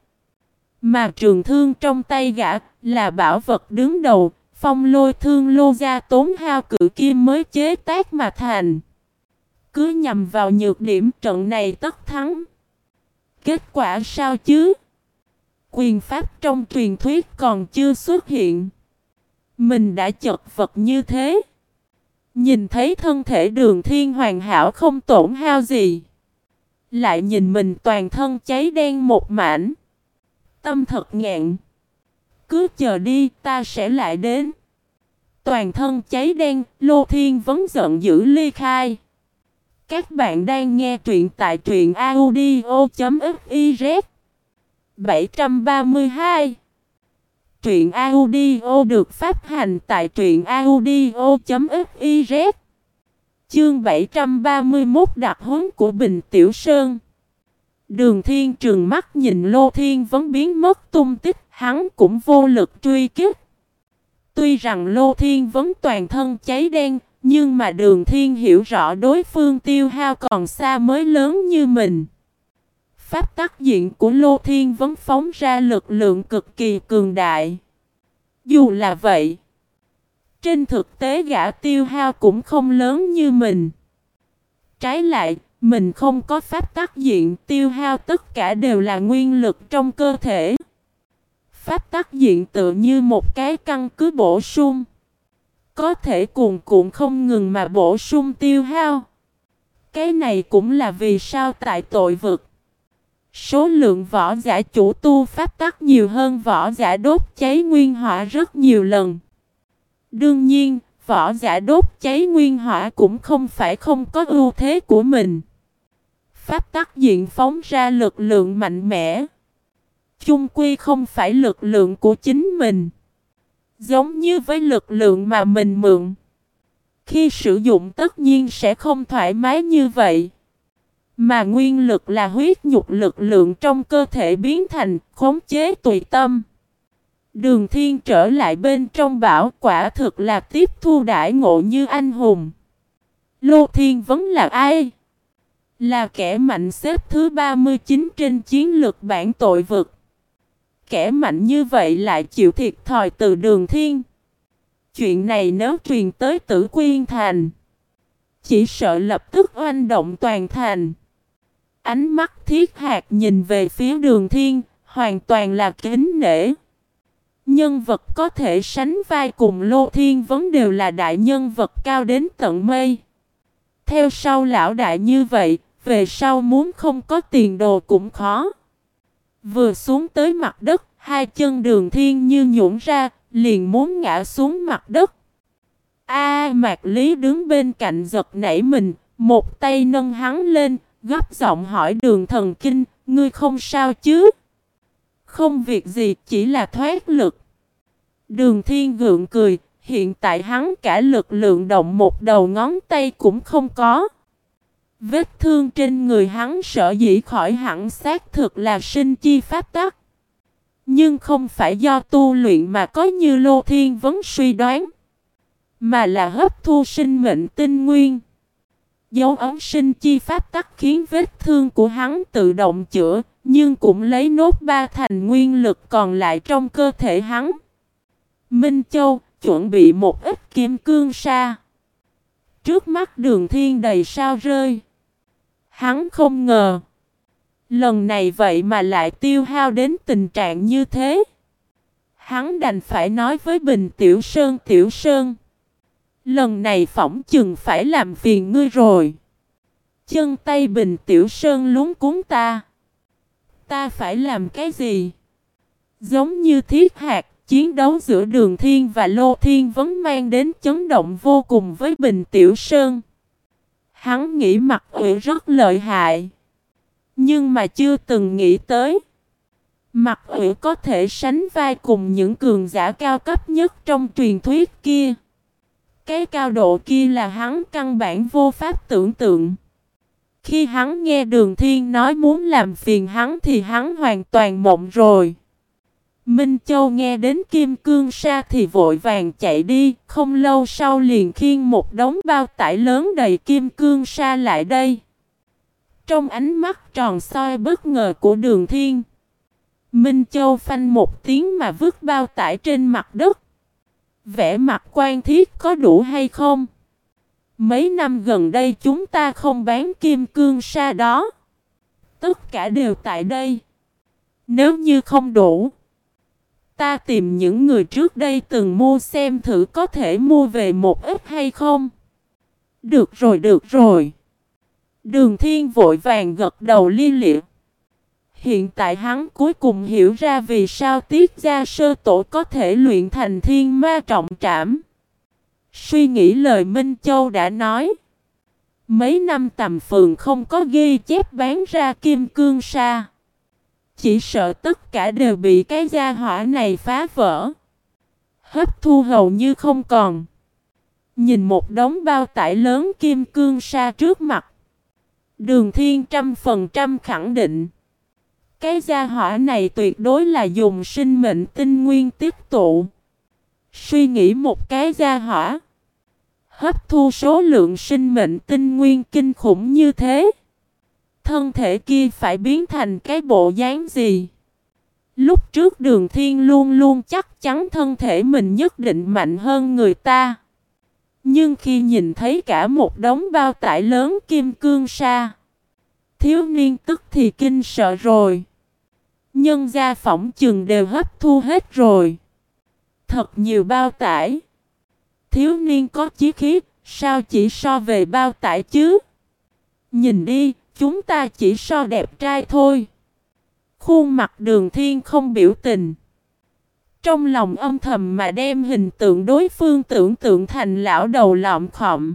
Mà trường thương trong tay gã là bảo vật đứng đầu, phong lôi thương lô gia tốn hao cự kim mới chế tác mà thành. Cứ nhằm vào nhược điểm trận này tất thắng. Kết quả sao chứ? Quyền pháp trong truyền thuyết còn chưa xuất hiện. Mình đã chật vật như thế. Nhìn thấy thân thể Đường Thiên hoàn hảo không tổn hao gì. Lại nhìn mình toàn thân cháy đen một mảnh. Tâm thật ngạn. Cứ chờ đi, ta sẽ lại đến. Toàn thân cháy đen, Lô Thiên vẫn giận dữ ly khai. Các bạn đang nghe truyện tại truyện audio chấm fiz. bảy trăm ba mươi hai. Truyện audio được phát hành tại truyện audio chấm fiz. Chương bảy trăm ba mươi mốt đặc huấn của Bình Tiểu Sơn. Đường Thiên trừng mắt nhìn Lô Thiên vẫn biến mất tung tích, hắn cũng vô lực truy kích. Tuy rằng Lô Thiên vẫn toàn thân cháy đen, nhưng mà Đường Thiên hiểu rõ đối phương tiêu hao còn xa mới lớn như mình. Pháp tắc diện của Lô Thiên vẫn phóng ra lực lượng cực kỳ cường đại. Dù là vậy, trên thực tế gã tiêu hao cũng không lớn như mình. Trái lại, mình không có pháp tắc diện, tiêu hao tất cả đều là nguyên lực trong cơ thể. Pháp tắc diện tự như một cái căn cứ bổ sung. Có thể cuồn cuộn không ngừng mà bổ sung tiêu hao. Cái này cũng là vì sao tại tội vực số lượng võ giả chủ tu pháp tắc nhiều hơn võ giả đốt cháy nguyên hỏa rất nhiều lần. Đương nhiên, võ giả đốt cháy nguyên hỏa cũng không phải không có ưu thế của mình. Pháp tắc diện phóng ra lực lượng mạnh mẽ. Chung quy không phải lực lượng của chính mình. Giống như với lực lượng mà mình mượn. Khi sử dụng tất nhiên sẽ không thoải mái như vậy. Mà nguyên lực là huyết nhục lực lượng trong cơ thể biến thành khống chế tùy tâm. Đường Thiên trở lại bên trong bảo quả thực là tiếp thu đãi ngộ như anh hùng. Lô Thiên vẫn là ai? Là kẻ mạnh xếp thứ ba mươi chín trên chiến lược bảng tội vực. Kẻ mạnh như vậy lại chịu thiệt thòi từ Đường Thiên. Chuyện này nếu truyền tới Tử Quyên Thành, chỉ sợ lập tức oanh động toàn thành. Ánh mắt Thiết Hạc nhìn về phía Đường Thiên, hoàn toàn là kính nể. Nhân vật có thể sánh vai cùng Lô Thiên vẫn đều là đại nhân vật cao đến tận mây. Theo sau lão đại như vậy, về sau muốn không có tiền đồ cũng khó. Vừa xuống tới mặt đất, hai chân Đường Thiên như nhũn ra, liền muốn ngã xuống mặt đất. A Mạc Lý đứng bên cạnh giật nảy mình, một tay nâng hắn lên, gấp giọng hỏi Đường Thần Kinh, ngươi không sao chứ? Không việc gì, chỉ là thoát lực. Đường Thiên gượng cười, hiện tại hắn cả lực lượng động một đầu ngón tay cũng không có. Vết thương trên người hắn sợ dĩ khỏi hẳn xác thực là sinh chi pháp tắc. Nhưng không phải do tu luyện mà có như Lô Thiên Vấn suy đoán, mà là hấp thu sinh mệnh tinh nguyên. Dấu ấn sinh chi pháp tắc khiến vết thương của hắn tự động chữa, nhưng cũng lấy nốt ba thành nguyên lực còn lại trong cơ thể hắn. Minh Châu chuẩn bị một ít kim cương sa. Trước mắt Đường Thiên đầy sao rơi. Hắn không ngờ lần này vậy mà lại tiêu hao đến tình trạng như thế. Hắn đành phải nói với Bình Tiểu Sơn, Tiểu Sơn, lần này phỏng chừng phải làm phiền ngươi rồi. Chân tay Bình Tiểu Sơn luống cuống ta. Ta phải làm cái gì? Giống như thiết hạt, chiến đấu giữa Đường Thiên và Lô Thiên Vấn mang đến chấn động vô cùng với Bình Tiểu Sơn. Hắn nghĩ Mặc Uy rất lợi hại, nhưng mà chưa từng nghĩ tới Mặc Uy có thể sánh vai cùng những cường giả cao cấp nhất trong truyền thuyết kia. Cái cao độ kia là hắn căn bản vô pháp tưởng tượng. Khi hắn nghe Đường Thiên nói muốn làm phiền hắn thì hắn hoàn toàn mộng rồi. Minh Châu nghe đến kim cương sa thì vội vàng chạy đi, không lâu sau liền khiêng một đống bao tải lớn đầy kim cương sa lại đây. Trong ánh mắt tròn soi bất ngờ của Đường Thiên, Minh Châu phanh một tiếng mà vứt bao tải trên mặt đất. Vẻ mặt quan thiết có đủ hay không? Mấy năm gần đây chúng ta không bán kim cương sa đó. Tất cả đều tại đây. Nếu như không đủ, ta tìm những người trước đây từng mua xem thử có thể mua về một ít hay không. Được rồi, được rồi. Đường Thiên vội vàng gật đầu li lịa. Hiện tại hắn cuối cùng hiểu ra vì sao Tiết Gia Sơ Tổ có thể luyện thành thiên ma trọng trảm. Suy nghĩ lời Minh Châu đã nói. Mấy năm tầm phường không có ghi chép bán ra kim cương sa. Chỉ sợ tất cả đều bị cái gia hỏa này phá vỡ, hấp thu hầu như không còn. Nhìn một đống bao tải lớn kim cương sa trước mặt, Đường Thiên trăm phần trăm khẳng định cái gia hỏa này tuyệt đối là dùng sinh mệnh tinh nguyên tiếp tụ. Suy nghĩ một cái gia hỏa hấp thu số lượng sinh mệnh tinh nguyên kinh khủng như thế, thân thể kia phải biến thành cái bộ dáng gì? Lúc trước Đường Thiên luôn luôn chắc chắn thân thể mình nhất định mạnh hơn người ta. Nhưng khi nhìn thấy cả một đống bao tải lớn kim cương sa, thiếu niên tức thì kinh sợ rồi. Nhân gia phỏng chừng đều hấp thu hết rồi. Thật nhiều bao tải. Thiếu niên có chí khí, sao chỉ so về bao tải chứ? Nhìn đi, chúng ta chỉ so đẹp trai thôi. Khuôn mặt Đường Thiên không biểu tình. Trong lòng âm thầm mà đem hình tượng đối phương tưởng tượng thành lão đầu lọm khọm.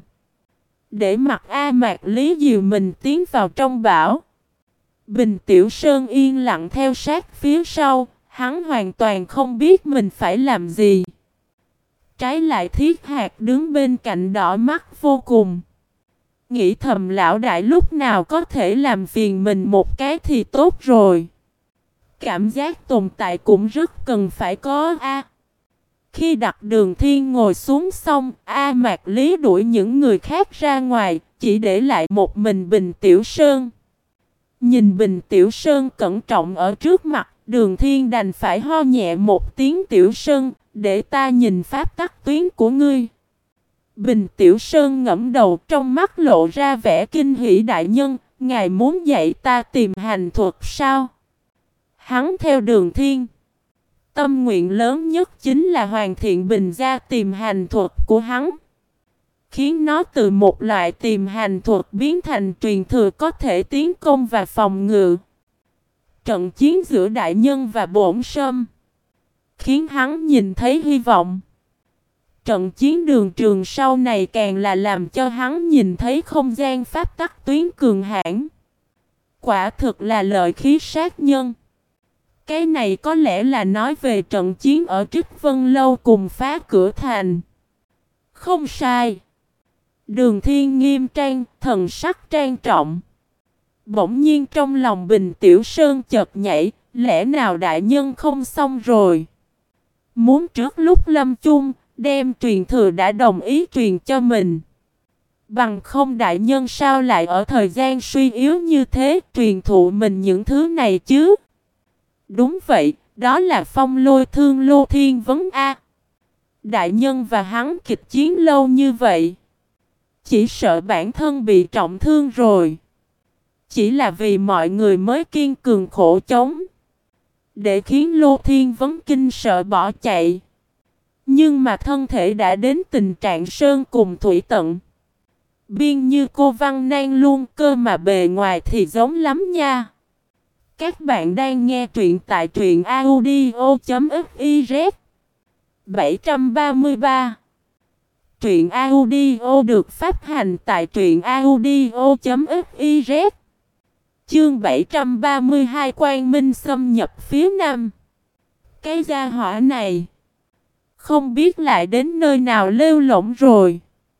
Để mặc A Mạc Lý dìu mình tiến vào trong bão. Bình Tiểu Sơn yên lặng theo sát phía sau. Hắn hoàn toàn không biết mình phải làm gì. Trái lại Thiết Hạt đứng bên cạnh đỏ mắt vô cùng. Nghĩ thầm lão đại lúc nào có thể làm phiền mình một cái thì tốt rồi. Cảm giác tồn tại cũng rất cần phải có a. Khi đặt Đường Thiên ngồi xuống xong, A Mạc Lý đuổi những người khác ra ngoài, chỉ để lại một mình Bình Tiểu Sơn. Nhìn Bình Tiểu Sơn cẩn trọng ở trước mặt, Đường Thiên đành phải ho nhẹ một tiếng. Tiểu Sơn, để ta nhìn pháp tắc tuyến của ngươi. Bình Tiểu Sơn ngẫm đầu, trong mắt lộ ra vẻ kinh hỉ. Đại nhân, ngài muốn dạy ta tìm hành thuật sao? Hắn theo Đường Thiên, tâm nguyện lớn nhất chính là hoàn thiện Bình gia tìm hành thuật của hắn, khiến nó từ một loại tìm hành thuật biến thành truyền thừa có thể tiến công và phòng ngự. Trận chiến giữa đại nhân và bổn sâm khiến hắn nhìn thấy hy vọng. Trận chiến đường trường sau này càng là làm cho hắn nhìn thấy không gian pháp tắc tuyến cường hãn. Quả thực là lợi khí sát nhân. Cái này có lẽ là nói về trận chiến ở Trích Vân Lâu cùng phá cửa thành. Không sai. Đường Thiên nghiêm trang, thần sắc trang trọng. Bỗng nhiên trong lòng Bình Tiểu Sơn chợt nhảy, Lẽ nào đại nhân không xong rồi? Muốn trước lúc lâm chung, đem truyền thừa đã đồng ý truyền cho mình. Bằng không đại nhân sao lại ở thời gian suy yếu như thế truyền thụ mình những thứ này chứ? Đúng vậy, đó là Phong Lôi Thương Lô Thiên Vấn A. Đại nhân và hắn kịch chiến lâu như vậy, chỉ sợ bản thân bị trọng thương rồi. Chỉ là vì mọi người mới kiên cường khổ chống, để khiến Lô Thiên Vấn kinh sợ bỏ chạy. Nhưng mà thân thể đã đến tình trạng sơn cùng thủy tận. Biên như cô Văn Nan luôn, cơ mà bề ngoài thì giống lắm nha. Các bạn đang nghe truyện tại truyện audio.fiz. bảy trăm ba mươi ba. Truyện audio được phát hành tại truyện audio.fiz. Chương bảy trăm ba mươi hai, Quang Minh xâm nhập phía Nam. Cái gia hỏa này không biết lại đến nơi nào lêu lổng rồi.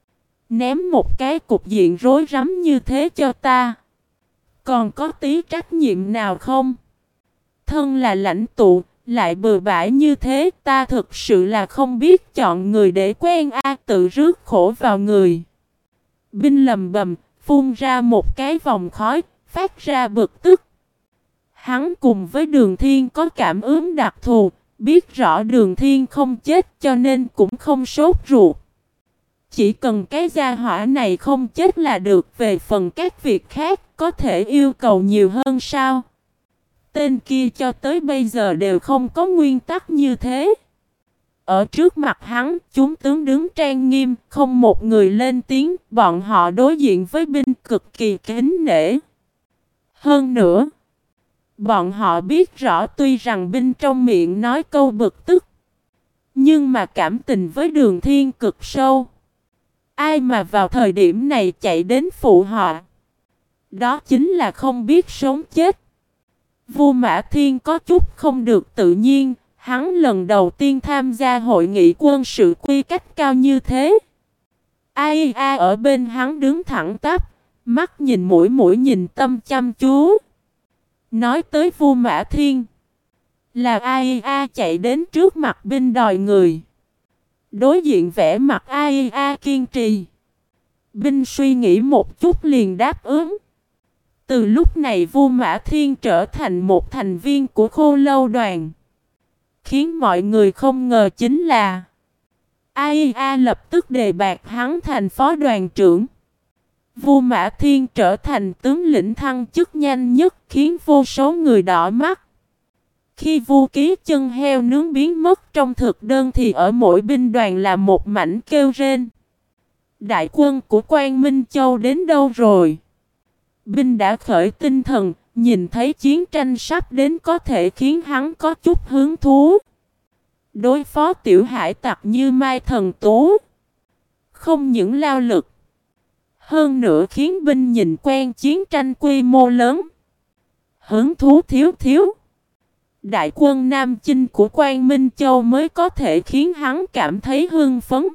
Ném một cái cục diện rối rắm như thế cho ta, còn có tí trách nhiệm nào không? Thân là lãnh tụ, lại bừa bãi như thế, ta thực sự là không biết chọn người để quen a, tự rước khổ vào người. Binh lầm bầm, phun ra một cái vòng khói, phát ra bực tức. Hắn cùng với Đường Thiên có cảm ứng đặc thù, biết rõ Đường Thiên không chết cho nên cũng không sốt ruột. Chỉ cần cái gia hỏa này không chết là được, về phần các việc khác có thể yêu cầu nhiều hơn sao? Tên kia cho tới bây giờ đều không có nguyên tắc như thế. Ở trước mặt hắn, chúng tướng đứng trang nghiêm, không một người lên tiếng, bọn họ đối diện với binh cực kỳ kính nể. Hơn nữa, bọn họ biết rõ tuy rằng binh trong miệng nói câu bực tức, nhưng mà cảm tình với Đường Thiên cực sâu. Ai mà vào thời điểm này chạy đến phụ họ, đó chính là không biết sống chết. Vua Mã Thiên có chút không được tự nhiên, hắn lần đầu tiên tham gia hội nghị quân sự quy cách cao như thế. Ai a ở bên hắn đứng thẳng tắp, mắt nhìn mũi mũi nhìn tâm chăm chú. Nói tới Vua Mã Thiên, là ai a chạy đến trước mặt binh đòi người. Đối diện vẻ mặt ai a kiên trì. Binh suy nghĩ một chút liền đáp ứng. Từ lúc này Vua Mã Thiên trở thành một thành viên của Khô Lâu đoàn. Khiến mọi người không ngờ chính là a i a lập tức đề bạt hắn thành phó đoàn trưởng. Vua Mã Thiên trở thành tướng lĩnh thăng chức nhanh nhất, khiến vô số người đỏ mắt. Khi Vu Ký chân heo nướng biến mất trong thực đơn thì ở mỗi binh đoàn là một mảnh kêu rên. Đại quân của Quang Minh Châu đến đâu rồi? Binh đã khởi tinh thần, nhìn thấy chiến tranh sắp đến có thể khiến hắn có chút hứng thú. Đối phó tiểu hải tặc như Mai Thần Tú, không những lao lực, hơn nữa khiến binh nhìn quen chiến tranh quy mô lớn. Hứng thú thiếu thiếu. Đại quân Nam Chinh của Quang Minh Châu mới có thể khiến hắn cảm thấy hưng phấn.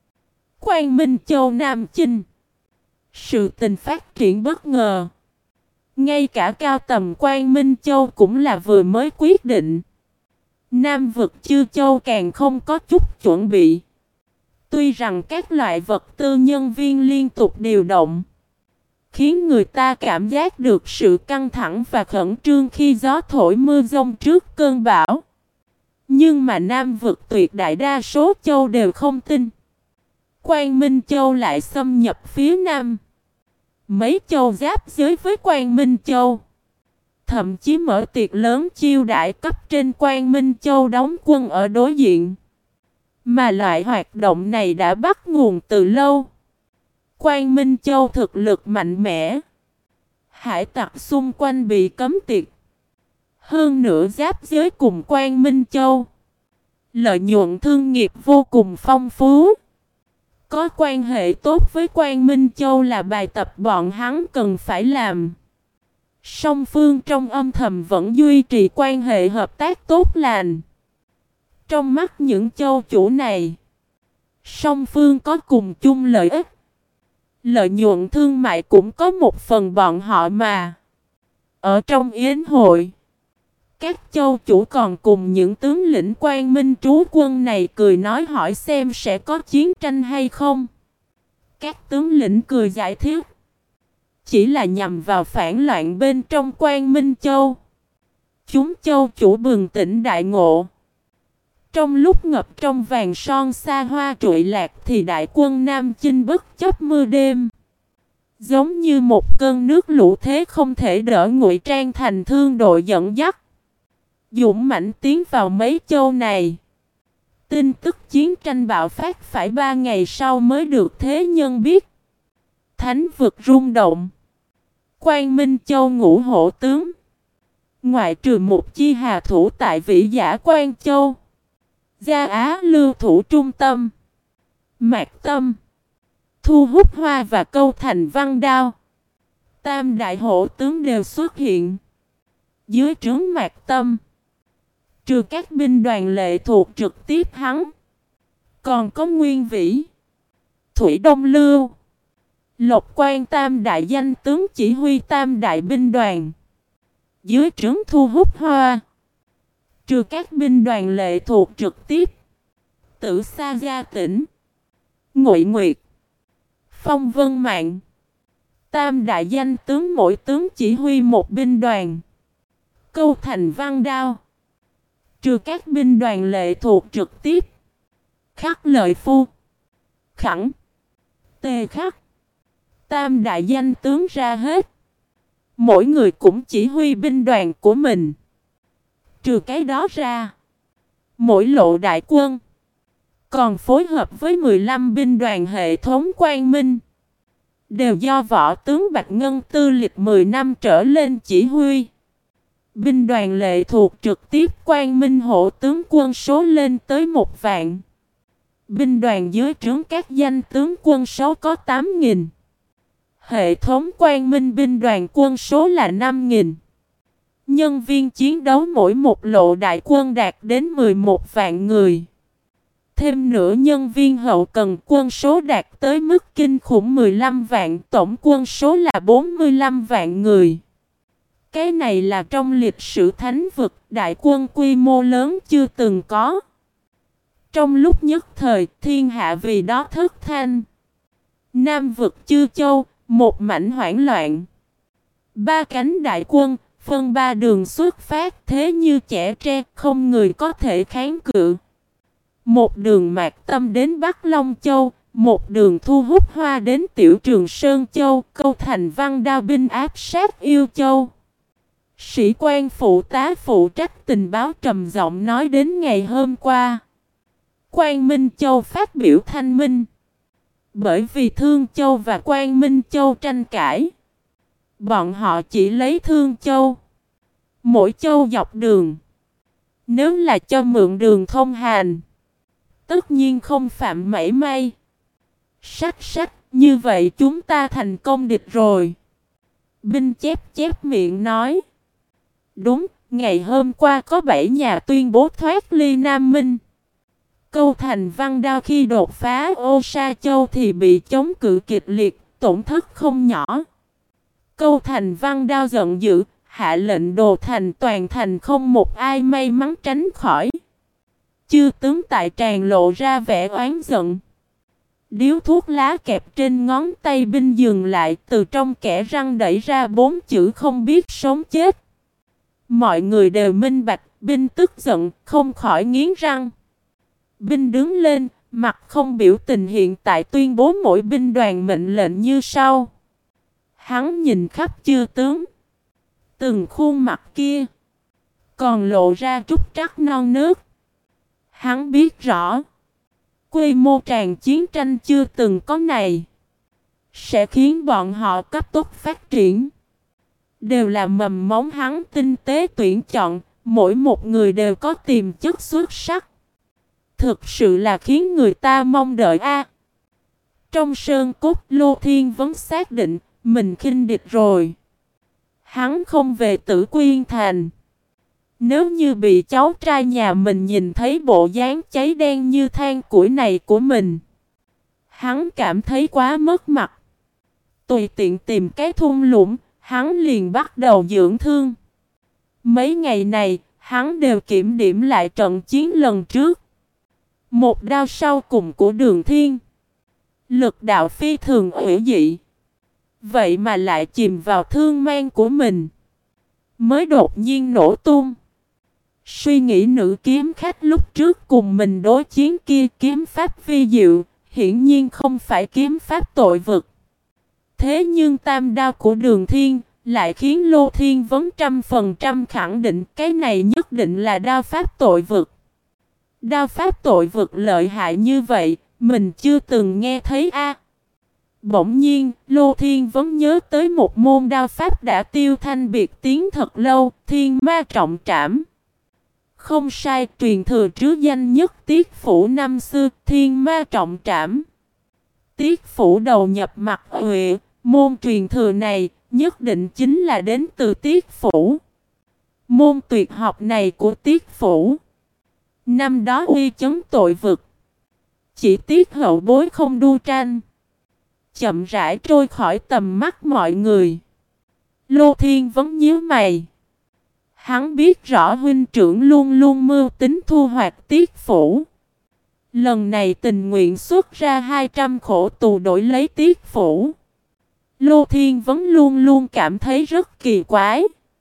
Quang Minh Châu Nam Chinh, sự tình phát triển bất ngờ. Ngay cả cao tầm Quang Minh Châu cũng là vừa mới quyết định. Nam vực Chư Châu càng không có chút chuẩn bị. Tuy rằng các loại vật tư nhân viên liên tục điều động, khiến người ta cảm giác được sự căng thẳng và khẩn trương khi gió thổi mưa giông trước cơn bão. Nhưng mà Nam vực tuyệt đại đa số châu đều không tin Quang Minh Châu lại xâm nhập phía Nam. Mấy châu giáp giới với Quang Minh Châu thậm chí mở tiệc lớn chiêu đãi cấp trên Quang Minh Châu đóng quân ở đối diện. Mà loại hoạt động này đã bắt nguồn từ lâu. Quang Minh Châu thực lực mạnh mẽ, hải tặc xung quanh bị cấm tiệt. Hơn nữa giáp giới cùng Quang Minh Châu, lợi nhuận thương nghiệp vô cùng phong phú. Có quan hệ tốt với Quang Minh Châu là bài tập bọn hắn cần phải làm. Song phương trong âm thầm vẫn duy trì quan hệ hợp tác tốt lành. Trong mắt những châu chủ này, song phương có cùng chung lợi ích. Lợi nhuận thương mại cũng có một phần bọn họ mà. Ở trong yến hội, các châu chủ còn cùng những tướng lĩnh Quan Minh trú quân này cười nói hỏi xem sẽ có chiến tranh hay không. Các tướng lĩnh cười giải thích. Chỉ là nhằm vào phản loạn bên trong Quan Minh Châu. Chúng châu chủ bừng tỉnh đại ngộ. Trong lúc ngập trong vàng son xa hoa trụy lạc thì đại quân Nam Chinh bất chấp mưa đêm. Giống như một cơn nước lũ thế không thể đỡ ngụy trang thành thương đội dẫn dắt. Dũng mãnh tiến vào mấy châu này. Tin tức chiến tranh bạo phát phải ba ngày sau mới được thế nhân biết. Thánh vực rung động. Quan Minh Châu ngũ hổ tướng. Ngoại trừ một chi hà thủ tại Vĩ Giả Quan Châu. Gia Á lưu thủ trung tâm. Mạc Tâm. Thu Hút Hoa và Câu Thành Văn Đao. Tam đại hổ tướng đều xuất hiện. Dưới trướng Mạc Tâm. Trừ các binh đoàn lệ thuộc trực tiếp hắn. Còn có Nguyên Vĩ. Thủy Đông Lưu. Lộc Quan tam đại danh tướng chỉ huy tam đại binh đoàn. Dưới trướng Thu Hút Hoa. Trừ các binh đoàn lệ thuộc trực tiếp. Tử Sa Gia Tỉnh. Ngụy Nguyệt. Phong Vân Mạng. Tam đại danh tướng mỗi tướng chỉ huy một binh đoàn. Câu Thành Văn Đao. Trừ các binh đoàn lệ thuộc trực tiếp. Khắc Lợi Phu. Khẳng. Tề Khắc. Tam đại danh tướng ra hết. Mỗi người cũng chỉ huy binh đoàn của mình. Trừ cái đó ra. Mỗi lộ đại quân. Còn phối hợp với mười lăm binh đoàn hệ thống Quang Minh. Đều do võ tướng Bạch Ngân tư lịch mười năm trở lên chỉ huy. Binh đoàn lệ thuộc trực tiếp Quang Minh hộ tướng quân số lên tới một vạn. Binh đoàn dưới trướng các danh tướng quân số có tám nghìn. Hệ thống Quang Minh binh đoàn quân số là năm nghìn. Nhân viên chiến đấu mỗi một lộ đại quân đạt đến mười một vạn người. Thêm nữa nhân viên hậu cần quân số đạt tới mức kinh khủng mười lăm vạn, tổng quân số là bốn mươi lăm vạn người. Cái này là trong lịch sử thánh vực đại quân quy mô lớn chưa từng có. Trong lúc nhất thời thiên hạ vì đó thất thanh. Nam vực Chư Châu, một mảnh hoảng loạn. Ba cánh đại quân, phân ba đường xuất phát thế như chẻ tre, không người có thể kháng cự. Một đường Mạc Tâm đến Bắc Long Châu, một đường Thu Hút Hoa đến Tiểu Trường Sơn Châu, Câu Thành Văn Đao binh áp sát Yêu Châu. Sĩ quan phụ tá phụ trách tình báo trầm giọng nói đến ngày hôm qua. Quang Minh Châu phát biểu thanh minh. Bởi vì Thương Châu và Quang Minh Châu tranh cãi. Bọn họ chỉ lấy Thương Châu. Mỗi châu dọc đường. Nếu là cho mượn đường thông hành. Tất nhiên không phạm mảy may. Sách sách, như vậy chúng ta thành công địch rồi. Binh chép chép miệng nói. Đúng, ngày hôm qua có bảy nhà tuyên bố thoát ly Nam Minh. Câu Thành Văn Đao khi đột phá Ô Sa Châu thì bị chống cự kịch liệt, tổn thất không nhỏ. Câu Thành Văn Đao giận dữ, hạ lệnh đồ thành toàn thành không một ai may mắn tránh khỏi. Chư tướng tại tràng lộ ra vẻ oán giận. Điếu thuốc lá kẹp trên ngón tay binh dừng lại, từ trong kẽ răng đẩy ra bốn chữ không biết sống chết. Mọi người đều minh bạch, binh tức giận, không khỏi nghiến răng. Binh đứng lên, mặt không biểu tình hiện tại tuyên bố mỗi binh đoàn mệnh lệnh như sau. Hắn nhìn khắp chư tướng. Từng khuôn mặt kia còn lộ ra trúc trắc non nước. Hắn biết rõ quy mô tràn chiến tranh chưa từng có này sẽ khiến bọn họ cấp tốc phát triển. Đều là mầm móng hắn tinh tế tuyển chọn, mỗi một người đều có tiềm chất xuất sắc. Thực sự là khiến người ta mong đợi a. Trong sơn cốt Lô Thiên Vấn xác định mình khinh địch rồi. Hắn không về Tử Quyên Thành. Nếu như bị cháu trai nhà mình nhìn thấy bộ dáng cháy đen như than củi này của mình, hắn cảm thấy quá mất mặt. Tùy tiện tìm cái thung lũng, hắn liền bắt đầu dưỡng thương. Mấy ngày này, Hắn đều kiểm điểm lại trận chiến lần trước. Một đao sau cùng của Đường Thiên, lực đạo phi thường hủy dị. Vậy mà lại chìm vào thương mang của mình, mới đột nhiên nổ tung. Suy nghĩ nữ kiếm khách lúc trước cùng mình đối chiến kia kiếm pháp vi diệu, hiển nhiên không phải kiếm pháp tội vực. Thế nhưng tam đao của Đường Thiên lại khiến Lô Thiên Vấn trăm phần trăm khẳng định cái này nhất định là đao pháp tội vực. Đao pháp tội vực lợi hại như vậy, mình chưa từng nghe thấy a. Bỗng nhiên, Lô Thiên Vấn nhớ tới một môn đao pháp đã tiêu thanh biệt tiếng thật lâu, Thiên Ma Trọng Trảm. Không sai, truyền thừa trứ danh nhất Tiết Phủ năm xưa, Thiên Ma Trọng Trảm. Tiết Phủ đầu nhập mặt Huệ, môn truyền thừa này nhất định chính là đến từ Tiết Phủ. Môn tuyệt học này của Tiết Phủ, năm đó uy chấn tội vực. Chỉ tiếc hậu bối không đu tranh, chậm rãi trôi khỏi tầm mắt mọi người. Lô Thiên Vấn nhíu mày. Hắn biết rõ huynh trưởng luôn luôn mưu tính thu hoạch Tiết Phủ. Lần này tình nguyện xuất ra hai trăm khổ tù đổi lấy Tiết Phủ. Lô Thiên Vấn luôn luôn cảm thấy rất kỳ quái.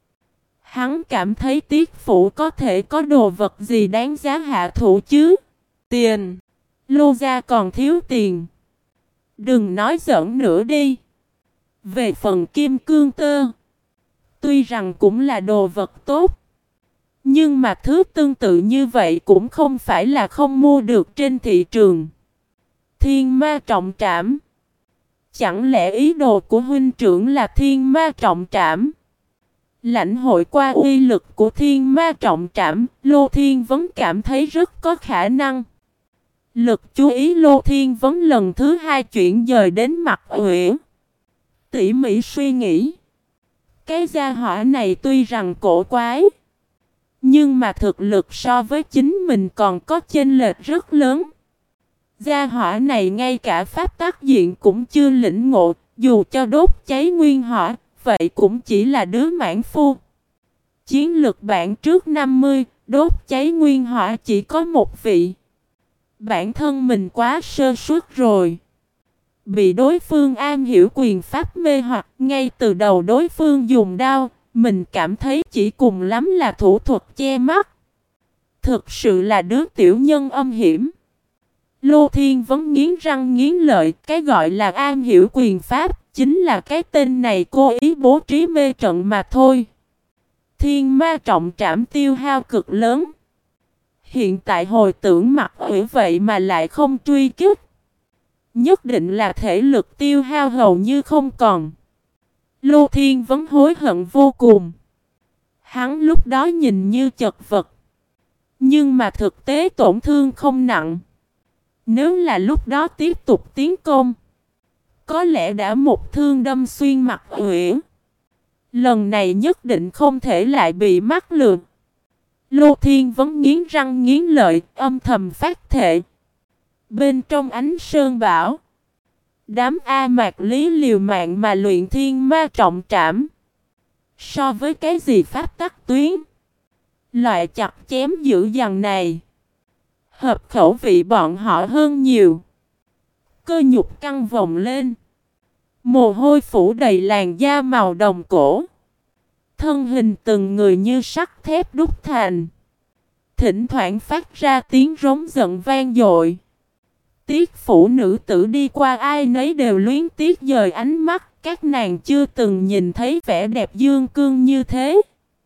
Hắn cảm thấy Tiết Phủ có thể có đồ vật gì đáng giá hạ thủ chứ. Tiền. Lô gia còn thiếu tiền. Đừng nói giỡn nữa đi. Về phần kim cương tơ, tuy rằng cũng là đồ vật tốt, nhưng mà thứ tương tự như vậy cũng không phải là không mua được trên thị trường. Thiên Ma Trọng Trảm. Chẳng lẽ ý đồ của huynh trưởng là Thiên Ma Trọng Trảm? Lãnh hội qua uy lực của Thiên Ma Trọng Trảm, Lô Thiên Vấn cảm thấy rất có khả năng. Lực chú ý Lô Thiên Vấn lần thứ hai chuyển dời đến mặt Uyển. Tỉ mỉ suy nghĩ, cái gia hỏa này tuy rằng cổ quái, nhưng mà thực lực so với chính mình còn có chênh lệch rất lớn. Gia hỏa này ngay cả pháp tác diện cũng chưa lĩnh ngộ, dù cho đốt cháy nguyên hỏa, vậy cũng chỉ là đứa mãn phu. Chiến lực bản trước năm mươi, đốt cháy nguyên hỏa chỉ có một vị. Bản thân mình quá sơ suất rồi. Bị đối phương am hiểu quyền pháp mê hoặc, ngay từ đầu đối phương dùng đao, mình cảm thấy chỉ cùng lắm là thủ thuật che mắt. Thực sự là đứa tiểu nhân âm hiểm. Lô Thiên Vấn nghiến răng nghiến lợi, cái gọi là am hiểu quyền pháp, chính là cái tên này cố ý bố trí mê trận mà thôi. Thiên Ma Trọng Trảm tiêu hao cực lớn. Hiện tại hồi tưởng mặt Uyển vậy mà lại không truy kích, nhất định là thể lực tiêu hao hầu như không còn. Lô Thiên Vấn hối hận vô cùng. Hắn lúc đó nhìn như chật vật, nhưng mà thực tế tổn thương không nặng. Nếu là lúc đó tiếp tục tiến công, có lẽ đã một thương đâm xuyên mặt Uyển. Lần này nhất định không thể lại bị mắc lừa. Lô Thiên Vấn nghiến răng nghiến lợi, âm thầm phát thệ. Bên trong ánh sơn bảo, đám A Mạc Lý liều mạng mà luyện Thiên Ma Trọng Trảm. So với cái gì pháp tắc tuyến, loại chặt chém dữ dằn này, hợp khẩu vị bọn họ hơn nhiều. Cơ nhục căng vòng lên, mồ hôi phủ đầy làn da màu đồng cổ. Thân hình từng người như sắt thép đúc thành, thỉnh thoảng phát ra tiếng rống giận vang dội. Tiết Phủ nữ tử đi qua ai nấy đều luyến tiếc dời ánh mắt, các nàng chưa từng nhìn thấy vẻ đẹp dương cương như thế.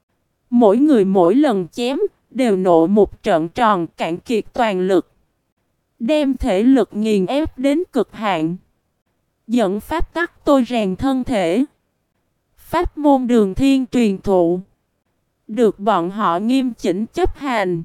Mỗi người mỗi lần chém, đều nộ một trận tròn cạn kiệt toàn lực, đem thể lực nghiền ép đến cực hạn. Dẫn pháp tắc tôi rèn thân thể. Pháp môn Đường Thiên truyền thụ, được bọn họ nghiêm chỉnh chấp hành.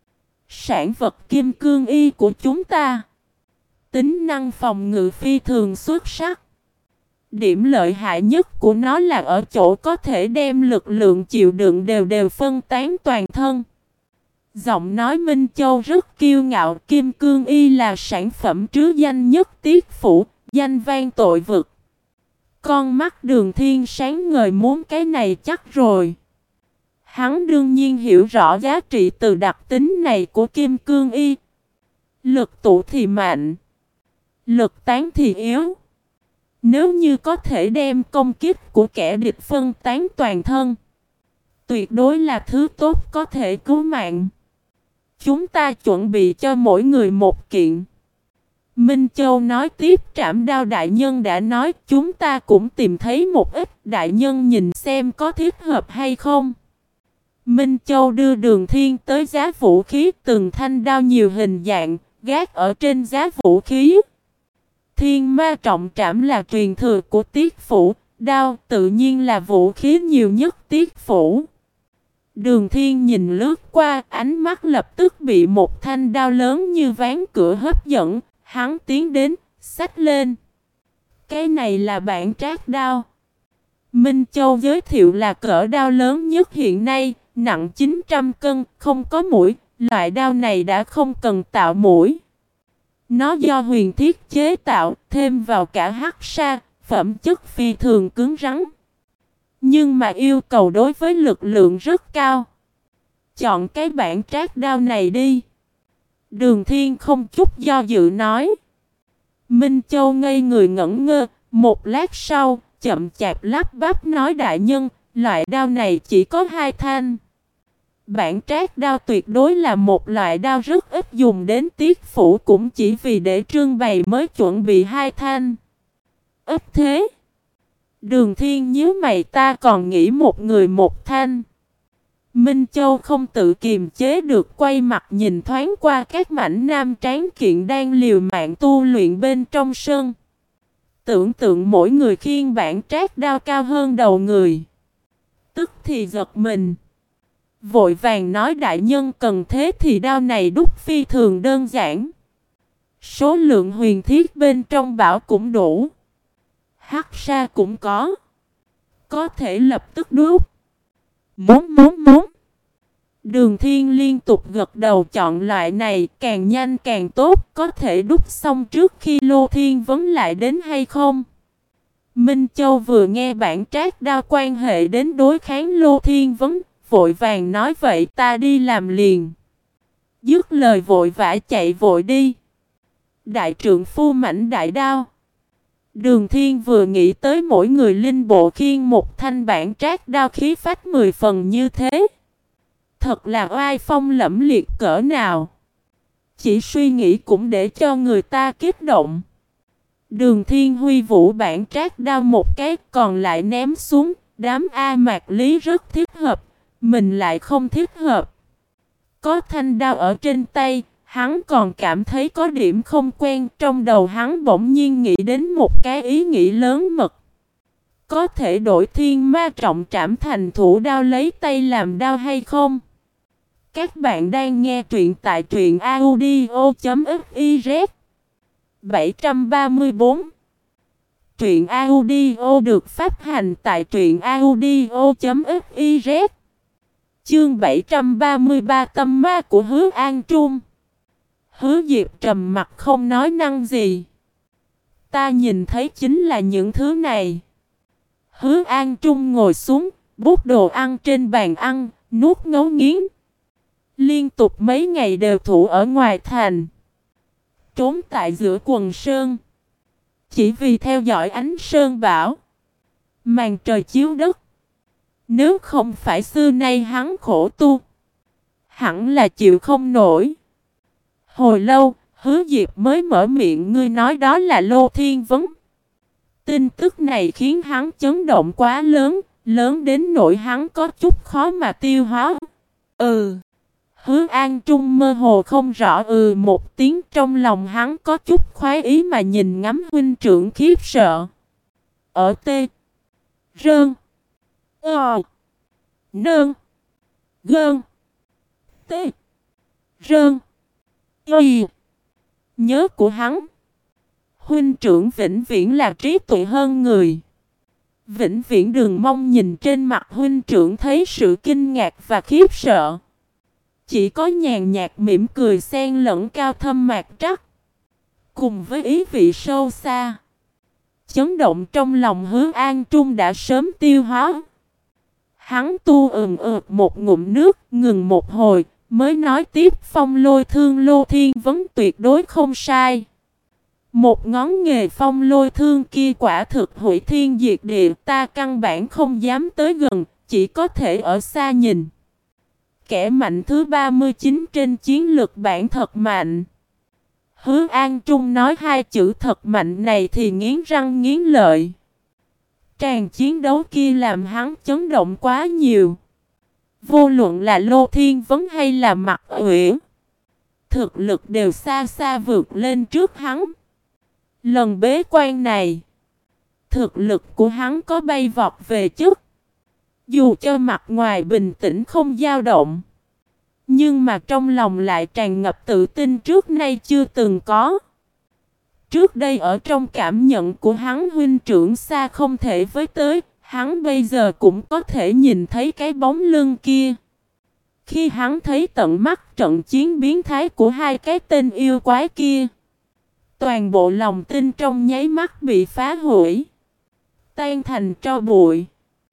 Sản vật kim cương y của chúng ta, tính năng phòng ngự phi thường xuất sắc. Điểm lợi hại nhất của nó là ở chỗ có thể đem lực lượng chịu đựng đều đều phân tán toàn thân. Giọng nói Minh Châu rất kiêu ngạo, kim cương y là sản phẩm trứ danh nhất Tiết Phủ, danh vang tội vực. Con mắt Đường Thiên sáng ngời muốn cái này chắc rồi. Hắn đương nhiên hiểu rõ giá trị từ đặc tính này của kim cương y. Lực tụ thì mạnh, lực tán thì yếu. Nếu như có thể đem công kích của kẻ địch phân tán toàn thân, tuyệt đối là thứ tốt có thể cứu mạng. Chúng ta chuẩn bị cho mỗi người một kiện. Minh Châu nói tiếp, Trảm Đao đại nhân đã nói, chúng ta cũng tìm thấy một ít, đại nhân nhìn xem có thích hợp hay không. Minh Châu đưa Đường Thiên tới giá vũ khí, từng thanh đao nhiều hình dạng, gác ở trên giá vũ khí. Thiên ma trọng trảm là truyền thừa của Tiết Phủ, đao tự nhiên là vũ khí nhiều nhất Tiết Phủ. Đường Thiên nhìn lướt qua, ánh mắt lập tức bị một thanh đao lớn như ván cửa hấp dẫn, hắn tiến đến, xách lên. Cái này là bản trác đao. Minh Châu giới thiệu là cỡ đao lớn nhất hiện nay, nặng chín trăm cân, không có mũi, loại đao này đã không cần tạo mũi. Nó do huyền thiết chế tạo, thêm vào cả hắc sa, phẩm chất phi thường cứng rắn. Nhưng mà yêu cầu đối với lực lượng rất cao. Chọn cái bản trác đao này đi. Đường Thiên không chút do dự nói. Minh Châu ngây người ngẩn ngơ, một lát sau, chậm chạp lắp bắp nói, đại nhân, loại đao này chỉ có hai thanh. Bản trác đao tuyệt đối là một loại đao rất ít dùng đến Tiết Phủ, cũng chỉ vì để trưng bày mới chuẩn bị hai thanh. Ít thế. Đường Thiên nhíu mày, ta còn nghĩ một người một thanh. Minh Châu không tự kiềm chế được, quay mặt nhìn thoáng qua các mảnh nam tráng kiện đang liều mạng tu luyện bên trong sân. Tưởng tượng mỗi người khiêng bản trác đao cao hơn đầu người. Tức thì giật mình. Vội vàng nói, đại nhân cần thế thì đao này đúc phi thường đơn giản. Số lượng huyền thiết bên trong bảo cũng đủ. Hắc sa cũng có. Có thể lập tức đúc. Muốn muốn muốn. Đường Thiên liên tục gật đầu, chọn loại này càng nhanh càng tốt. Có thể đúc xong trước khi Lô Thiên Vấn lại đến hay không? Minh Châu vừa nghe bản trác đao quan hệ đến đối kháng Lô Thiên Vấn, vội vàng nói, vậy ta đi làm liền. Dứt lời vội vã chạy vội đi. Đại trượng phu mảnh đại đao. Đường Thiên vừa nghĩ tới mỗi người linh bộ khiêng một thanh bản trác đao, khí phách mười phần như thế. Thật là oai phong lẫm liệt cỡ nào. Chỉ suy nghĩ cũng để cho người ta kích động. Đường Thiên huy vũ bản trác đao một cái, còn lại ném xuống. Đám A Mạc Lý rất thích hợp, mình lại không thích hợp. Có thanh đao ở trên tay, hắn còn cảm thấy có điểm không quen. Trong đầu hắn bỗng nhiên nghĩ đến một cái ý nghĩ lớn mật. Có thể đổi thiên ma trọng trảm thành thủ đao lấy tay làm đao hay không? Các bạn đang nghe truyện tại truyện audio chấm fiz. bảy trăm ba mươi tư. Truyện audio được phát hành tại truyện audio chấm fiz. Chương bảy trăm ba mươi ba, tâm ma của Hứa An Trung. Hứa Diệp trầm mặt không nói năng gì. Ta nhìn thấy chính là những thứ này. Hứa An Trung ngồi xuống, bút đồ ăn trên bàn ăn, nuốt ngấu nghiến. Liên tục mấy ngày đều thủ ở ngoài thành, trốn tại giữa quần sơn, chỉ vì theo dõi ánh sơn bão, màn trời chiếu đất. Nếu không phải xưa nay hắn khổ tu, hẳn là chịu không nổi. Hồi lâu, Hứa Diệp mới mở miệng, ngươi nói đó là Lô Thiên Vấn. Tin tức này khiến hắn chấn động quá lớn, lớn đến nỗi hắn có chút khó mà tiêu hóa. Ừ. Hứa An Trung mơ hồ không rõ ừ một tiếng, trong lòng hắn có chút khoái ý mà nhìn ngắm huynh trưởng khiếp sợ. Ở T. Rơn. Ờ. Nơn. Gơn. T. Rơn. Y. Nhớ của hắn. Huynh trưởng vĩnh viễn là trí tuệ hơn người. Vĩnh viễn đừng mong nhìn trên mặt huynh trưởng thấy sự kinh ngạc và khiếp sợ. Chỉ có nhàn nhạt mỉm cười xen lẫn cao thâm mạc trắc, cùng với ý vị sâu xa. Chấn động trong lòng Hứa An Trung đã sớm tiêu hóa. Hắn tu ừng ực một ngụm nước, ngừng một hồi, mới nói tiếp phong lôi thương Lô Thiên Vấn tuyệt đối không sai. Một ngón nghề phong lôi thương kia quả thực hủy thiên diệt địa, ta căn bản không dám tới gần, chỉ có thể ở xa nhìn. Kẻ mạnh thứ ba mươi chín trên chiến lược bản thật mạnh. Hứa An Trung nói hai chữ thật mạnh này thì nghiến răng nghiến lợi. Tràng chiến đấu kia làm hắn chấn động quá nhiều. Vô luận là Lô Thiên Vấn hay là Mạc Uyển, thực lực đều xa xa vượt lên trước hắn. Lần bế quan này, thực lực của hắn có bay vọt về trước. Dù cho mặt ngoài bình tĩnh không dao động, nhưng mà trong lòng lại tràn ngập tự tin trước nay chưa từng có. Trước đây ở trong cảm nhận của hắn huynh trưởng xa không thể với tới, hắn bây giờ cũng có thể nhìn thấy cái bóng lưng kia. Khi hắn thấy tận mắt trận chiến biến thái của hai cái tên yêu quái kia, toàn bộ lòng tin trong nháy mắt bị phá hủy, tan thành tro bụi.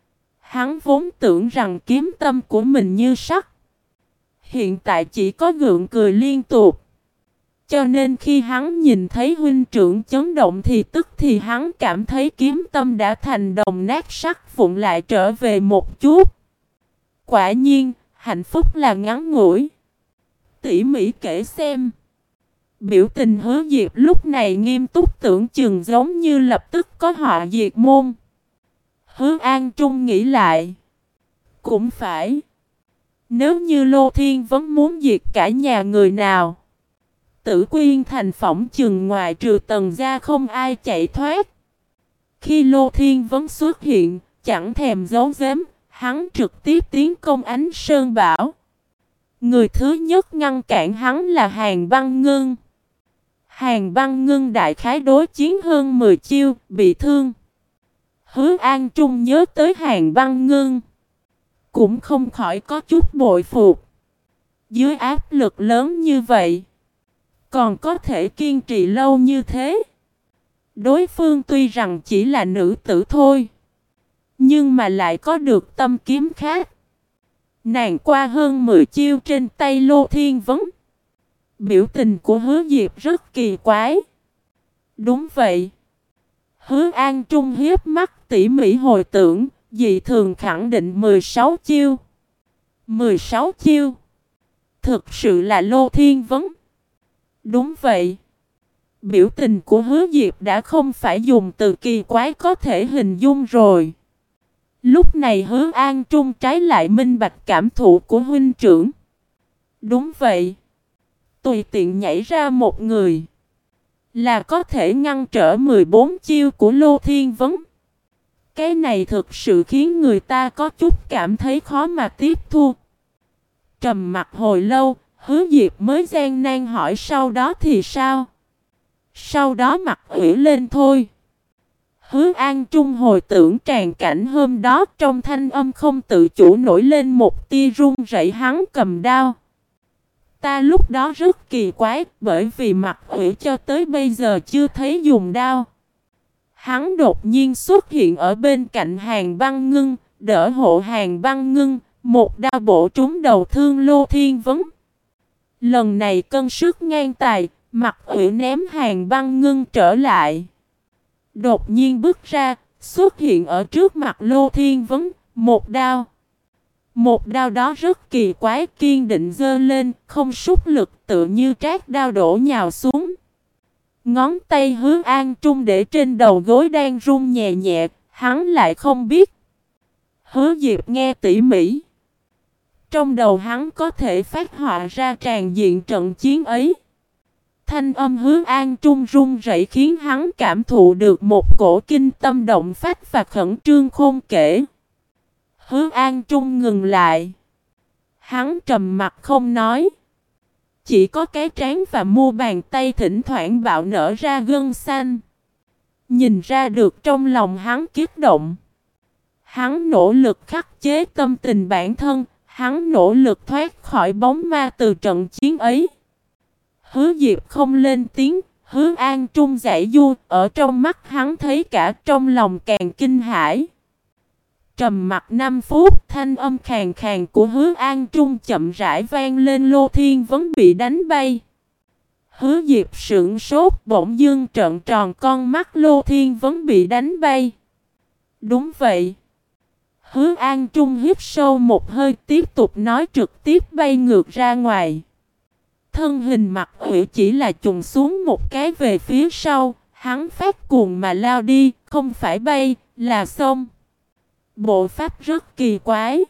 Hắn vốn tưởng rằng kiếm tâm của mình như sắt, hiện tại chỉ có gượng cười liên tục. Cho nên khi hắn nhìn thấy huynh trưởng chấn động thì tức thì hắn cảm thấy kiếm tâm đã thành đồng nát sắt vụn lại trở về một chút. Quả nhiên, hạnh phúc là ngắn ngủi. Tỉ mỉ kể xem. Biểu tình Hứa Diệp lúc này nghiêm túc tưởng chừng giống như lập tức có họa diệt môn. Hứa An Trung nghĩ lại. Cũng phải. Nếu như Lô Thiên Vấn muốn diệt cả nhà người nào, Tử Quyên thành phỏng chừng ngoài trừ Tần gia không ai chạy thoát. Khi Lô Thiên Vấn xuất hiện, chẳng thèm giấu giếm, hắn trực tiếp tiến công Ánh Sơn Bảo. Người thứ nhất ngăn cản hắn là Hàn Băng Ngưng. Hàn Băng Ngưng đại khái đối chiến hơn mười chiêu, bị thương. Hứa An Trung nhớ tới Hàn Băng Ngưng, cũng không khỏi có chút bội phục. Dưới áp lực lớn như vậy, còn có thể kiên trì lâu như thế. Đối phương tuy rằng chỉ là nữ tử thôi, nhưng mà lại có được tâm kiếm khác. Nàng qua hơn mười chiêu trên tay Lô Thiên Vấn. Biểu tình của Hứa Diệp rất kỳ quái. Đúng vậy. Hứa An Trung hiếp mắt tỉ mỉ hồi tưởng, dị thường khẳng định mười sáu chiêu. mười sáu chiêu. Thực sự là Lô Thiên Vấn. Đúng vậy. Biểu tình của Hứa Diệp đã không phải dùng từ kỳ quái có thể hình dung rồi. Lúc này Hứa An Trung trái lại minh bạch cảm thụ của huynh trưởng. Đúng vậy. Tùy tiện nhảy ra một người là có thể ngăn trở mười bốn chiêu của Lô Thiên Vấn. Cái này thực sự khiến người ta có chút cảm thấy khó mà tiếp thu. Trầm mặt hồi lâu, Hứa Diệp mới gian nan hỏi sau đó thì sao? Sau đó mặt ủy lên thôi. Hứa An Trung hồi tưởng tràn cảnh hôm đó, trong thanh âm không tự chủ nổi lên một tia run rẩy. Hắn cầm đao. Ta lúc đó rất kỳ quái, bởi vì mặt ủy cho tới bây giờ chưa thấy dùng đao. Hắn đột nhiên xuất hiện ở bên cạnh Hàn Băng Ngưng, đỡ hộ Hàn Băng Ngưng, một đao bổ trúng đầu thương Lô Thiên Vấn. Lần này cân sức ngang tài, mặt ủy ném Hàn Băng Ngưng trở lại. Đột nhiên bước ra, xuất hiện ở trước mặt Lô Thiên Vấn, một đao. Một đao đó rất kỳ quái, kiên định giơ lên, không sút lực, tựa như trát đao đổ nhào xuống. Ngón tay Hứa An Trung để trên đầu gối đang run nhẹ nhẹ, hắn lại không biết. Hứa Diệp nghe tỉ mỉ. Trong đầu hắn có thể phát họa ra tràn diện trận chiến ấy. Thanh âm Hứa An Trung run rẩy khiến hắn cảm thụ được một cổ kinh tâm động phách và khẩn trương khôn kể. Hứa An Trung ngừng lại. Hắn trầm mặt không nói. Chỉ có cái trán và mu bàn tay thỉnh thoảng bạo nở ra gân xanh. Nhìn ra được trong lòng hắn kích động. Hắn nỗ lực khắc chế tâm tình bản thân. Hắn nỗ lực thoát khỏi bóng ma từ trận chiến ấy. Hứa Diệp không lên tiếng. Hứa An Trung giải du. Ở trong mắt hắn thấy cả, trong lòng càng kinh hãi. Trầm mặc năm phút, thanh âm khàn khàn của Hứa An Trung chậm rãi vang lên. Lô Thiên Vấn bị đánh bay. Hứa Diệp sững sốt, bỗng dưng trợn tròn con mắt. Lô Thiên Vấn bị đánh bay. Đúng vậy. Hứa An Trung hít sâu một hơi, tiếp tục nói, trực tiếp bay ngược ra ngoài. Thân hình Mặc Uyển chỉ là chùng xuống một cái về phía sau, hắn phát cuồng mà lao đi, không phải bay, là xông. Bộ pháp rất kỳ quái.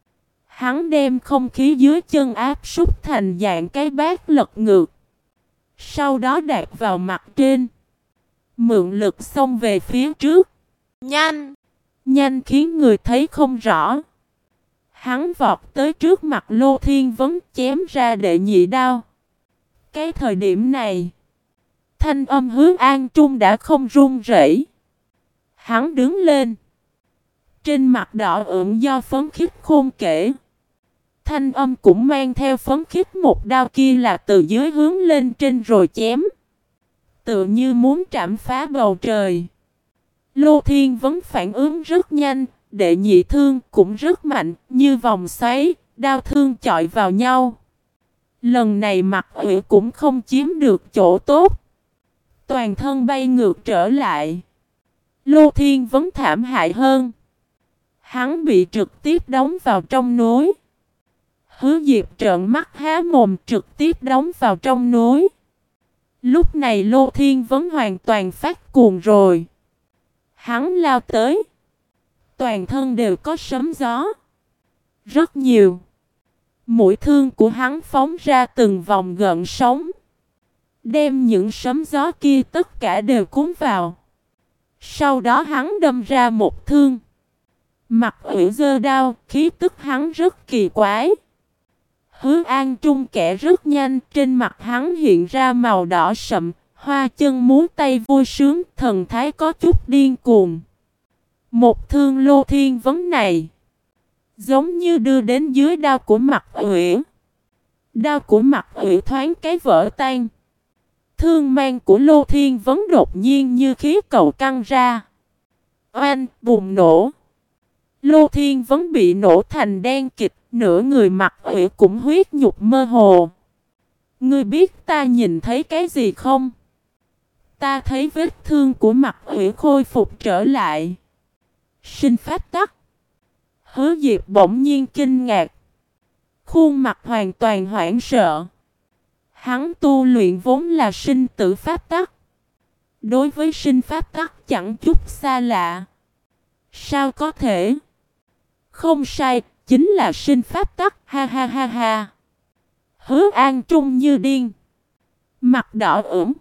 Hắn đem không khí dưới chân áp súc thành dạng cái bát lật ngược. Sau đó đạp vào mặt trên. Mượn lực xông về phía trước. Nhanh! Nhanh khiến người thấy không rõ. Hắn vọt tới trước mặt Lô Thiên Vấn, chém ra đệ nhị đao. Cái thời điểm này, thanh âm Hứa An Trung đã không run rẩy. Hắn đứng lên. Trên mặt đỏ ửng do phấn khích khôn kể. Thanh âm cũng mang theo phấn khích, một đao kia là từ dưới hướng lên trên rồi chém. Tựa như muốn trảm phá bầu trời. Lô Thiên Vấn phản ứng rất nhanh, đệ nhị thương cũng rất mạnh, như vòng xoáy, đao thương chọi vào nhau. Lần này Mặc Uyển cũng không chiếm được chỗ tốt. Toàn thân bay ngược trở lại. Lô Thiên Vấn thảm hại hơn. Hắn bị trực tiếp đóng vào trong núi. Hứa Diệp trợn mắt há mồm, trực tiếp đóng vào trong núi. Lúc này Lô Thiên Vấn hoàn toàn phát cuồng rồi. Hắn lao tới. Toàn thân đều có sấm gió. Rất nhiều. Mũi thương của hắn phóng ra từng vòng gợn sóng. Đem những sấm gió kia tất cả đều cuốn vào. Sau đó hắn đâm ra một thương. Mặc Uyển giơ đao, khí tức hắn rất kỳ quái. Hứa An Trung kẻ rất nhanh, trên mặt hắn hiện ra màu đỏ sậm, hoa chân múa tay vui sướng, thần thái có chút điên cuồng. Một thương Lô Thiên Vấn này, giống như đưa đến dưới đao của Mặc Uyển. Đao của Mặc Uyển thoáng cái vỡ tan. Thương mang của Lô Thiên Vấn đột nhiên như khí cầu căng ra. Oanh, bùng nổ. Lô Thiên Vấn bị nổ thành đen kịch, nửa người Mặc Uyển cũng huyết nhục mơ hồ. Ngươi biết ta nhìn thấy cái gì không? Ta thấy vết thương của Mặc Uyển khôi phục trở lại. Sinh pháp tắc. Hứa Diệp bỗng nhiên kinh ngạc. Khuôn mặt hoàn toàn hoảng sợ. Hắn tu luyện vốn là sinh tử pháp tắc. Đối với sinh pháp tắc chẳng chút xa lạ. Sao có thể? Không sai, chính là sinh pháp tắc, ha ha ha ha. Hứa An Trung như điên. Mặt đỏ ửng.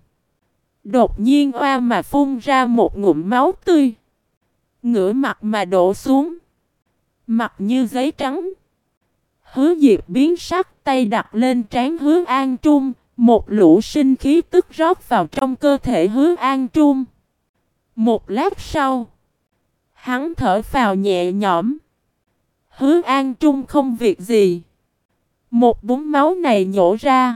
Đột nhiên oa mà phun ra một ngụm máu tươi. Ngửa mặt mà đổ xuống. Mặt như giấy trắng. Hứa Diệp biến sắc, tay đặt lên trán Hứa An Trung. Một lũ sinh khí tức rót vào trong cơ thể Hứa An Trung. Một lát sau, hắn thở phào nhẹ nhõm. Hứa An Trung không việc gì. Một búng máu này nhổ ra,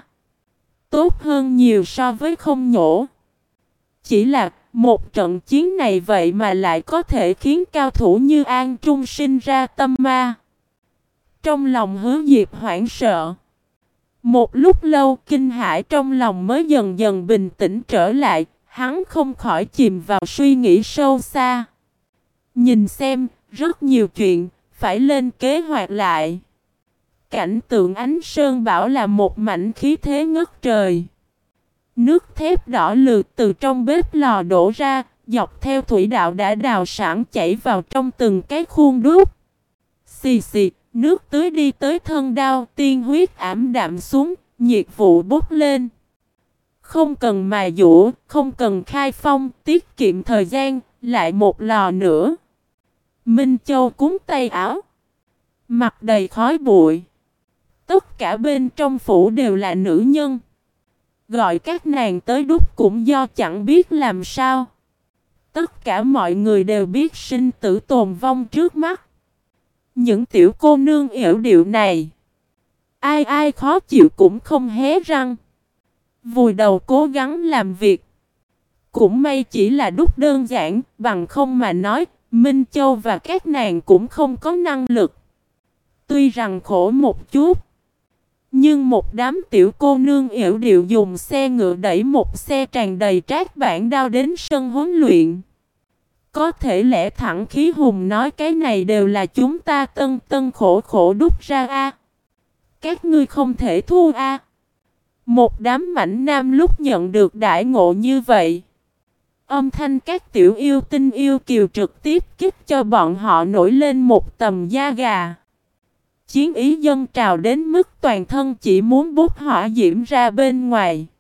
tốt hơn nhiều so với không nhổ. Chỉ là một trận chiến này vậy mà lại có thể khiến cao thủ như An Trung sinh ra tâm ma. Trong lòng Hứa Diệp hoảng sợ. Một lúc lâu kinh hãi trong lòng mới dần dần bình tĩnh trở lại. Hắn không khỏi chìm vào suy nghĩ sâu xa. Nhìn xem, rất nhiều chuyện phải lên kế hoạch lại. Cảnh tượng ánh sơn bảo là một mảnh khí thế ngất trời. Nước thép đỏ lượt từ trong bếp lò đổ ra, dọc theo thủy đạo đã đào sẵn chảy vào trong từng cái khuôn đúc. Xì xì, nước tưới đi tới thân đao, tiên huyết ảm đạm xuống, nhiệt vụ bốc lên. Không cần mài dũa, không cần khai phong, tiết kiệm thời gian, lại một lò nữa. Minh Châu cuốn tay áo, mặt đầy khói bụi. Tất cả bên trong phủ đều là nữ nhân. Gọi các nàng tới đúc cũng do chẳng biết làm sao. Tất cả mọi người đều biết sinh tử tồn vong trước mắt. Những tiểu cô nương yểu điệu này, ai ai khó chịu cũng không hé răng. Vùi đầu cố gắng làm việc. Cũng may chỉ là đúc đơn giản, bằng không mà nói, Minh Châu và các nàng cũng không có năng lực. Tuy rằng khổ một chút, nhưng một đám tiểu cô nương yểu điệu dùng xe ngựa đẩy một xe tràn đầy trát bản đao đến sân huấn luyện. Có thể lẽ thẳng khí hùng nói cái này đều là chúng ta tân tân khổ khổ đúc ra a. Các ngươi không thể thua a. Một đám mảnh nam lúc nhận được đại ngộ như vậy, âm thanh các tiểu yêu tinh yêu kiều trực tiếp kích cho bọn họ nổi lên một tầm da gà. Chiến ý dâng trào đến mức toàn thân chỉ muốn bốc hỏa diễm ra bên ngoài.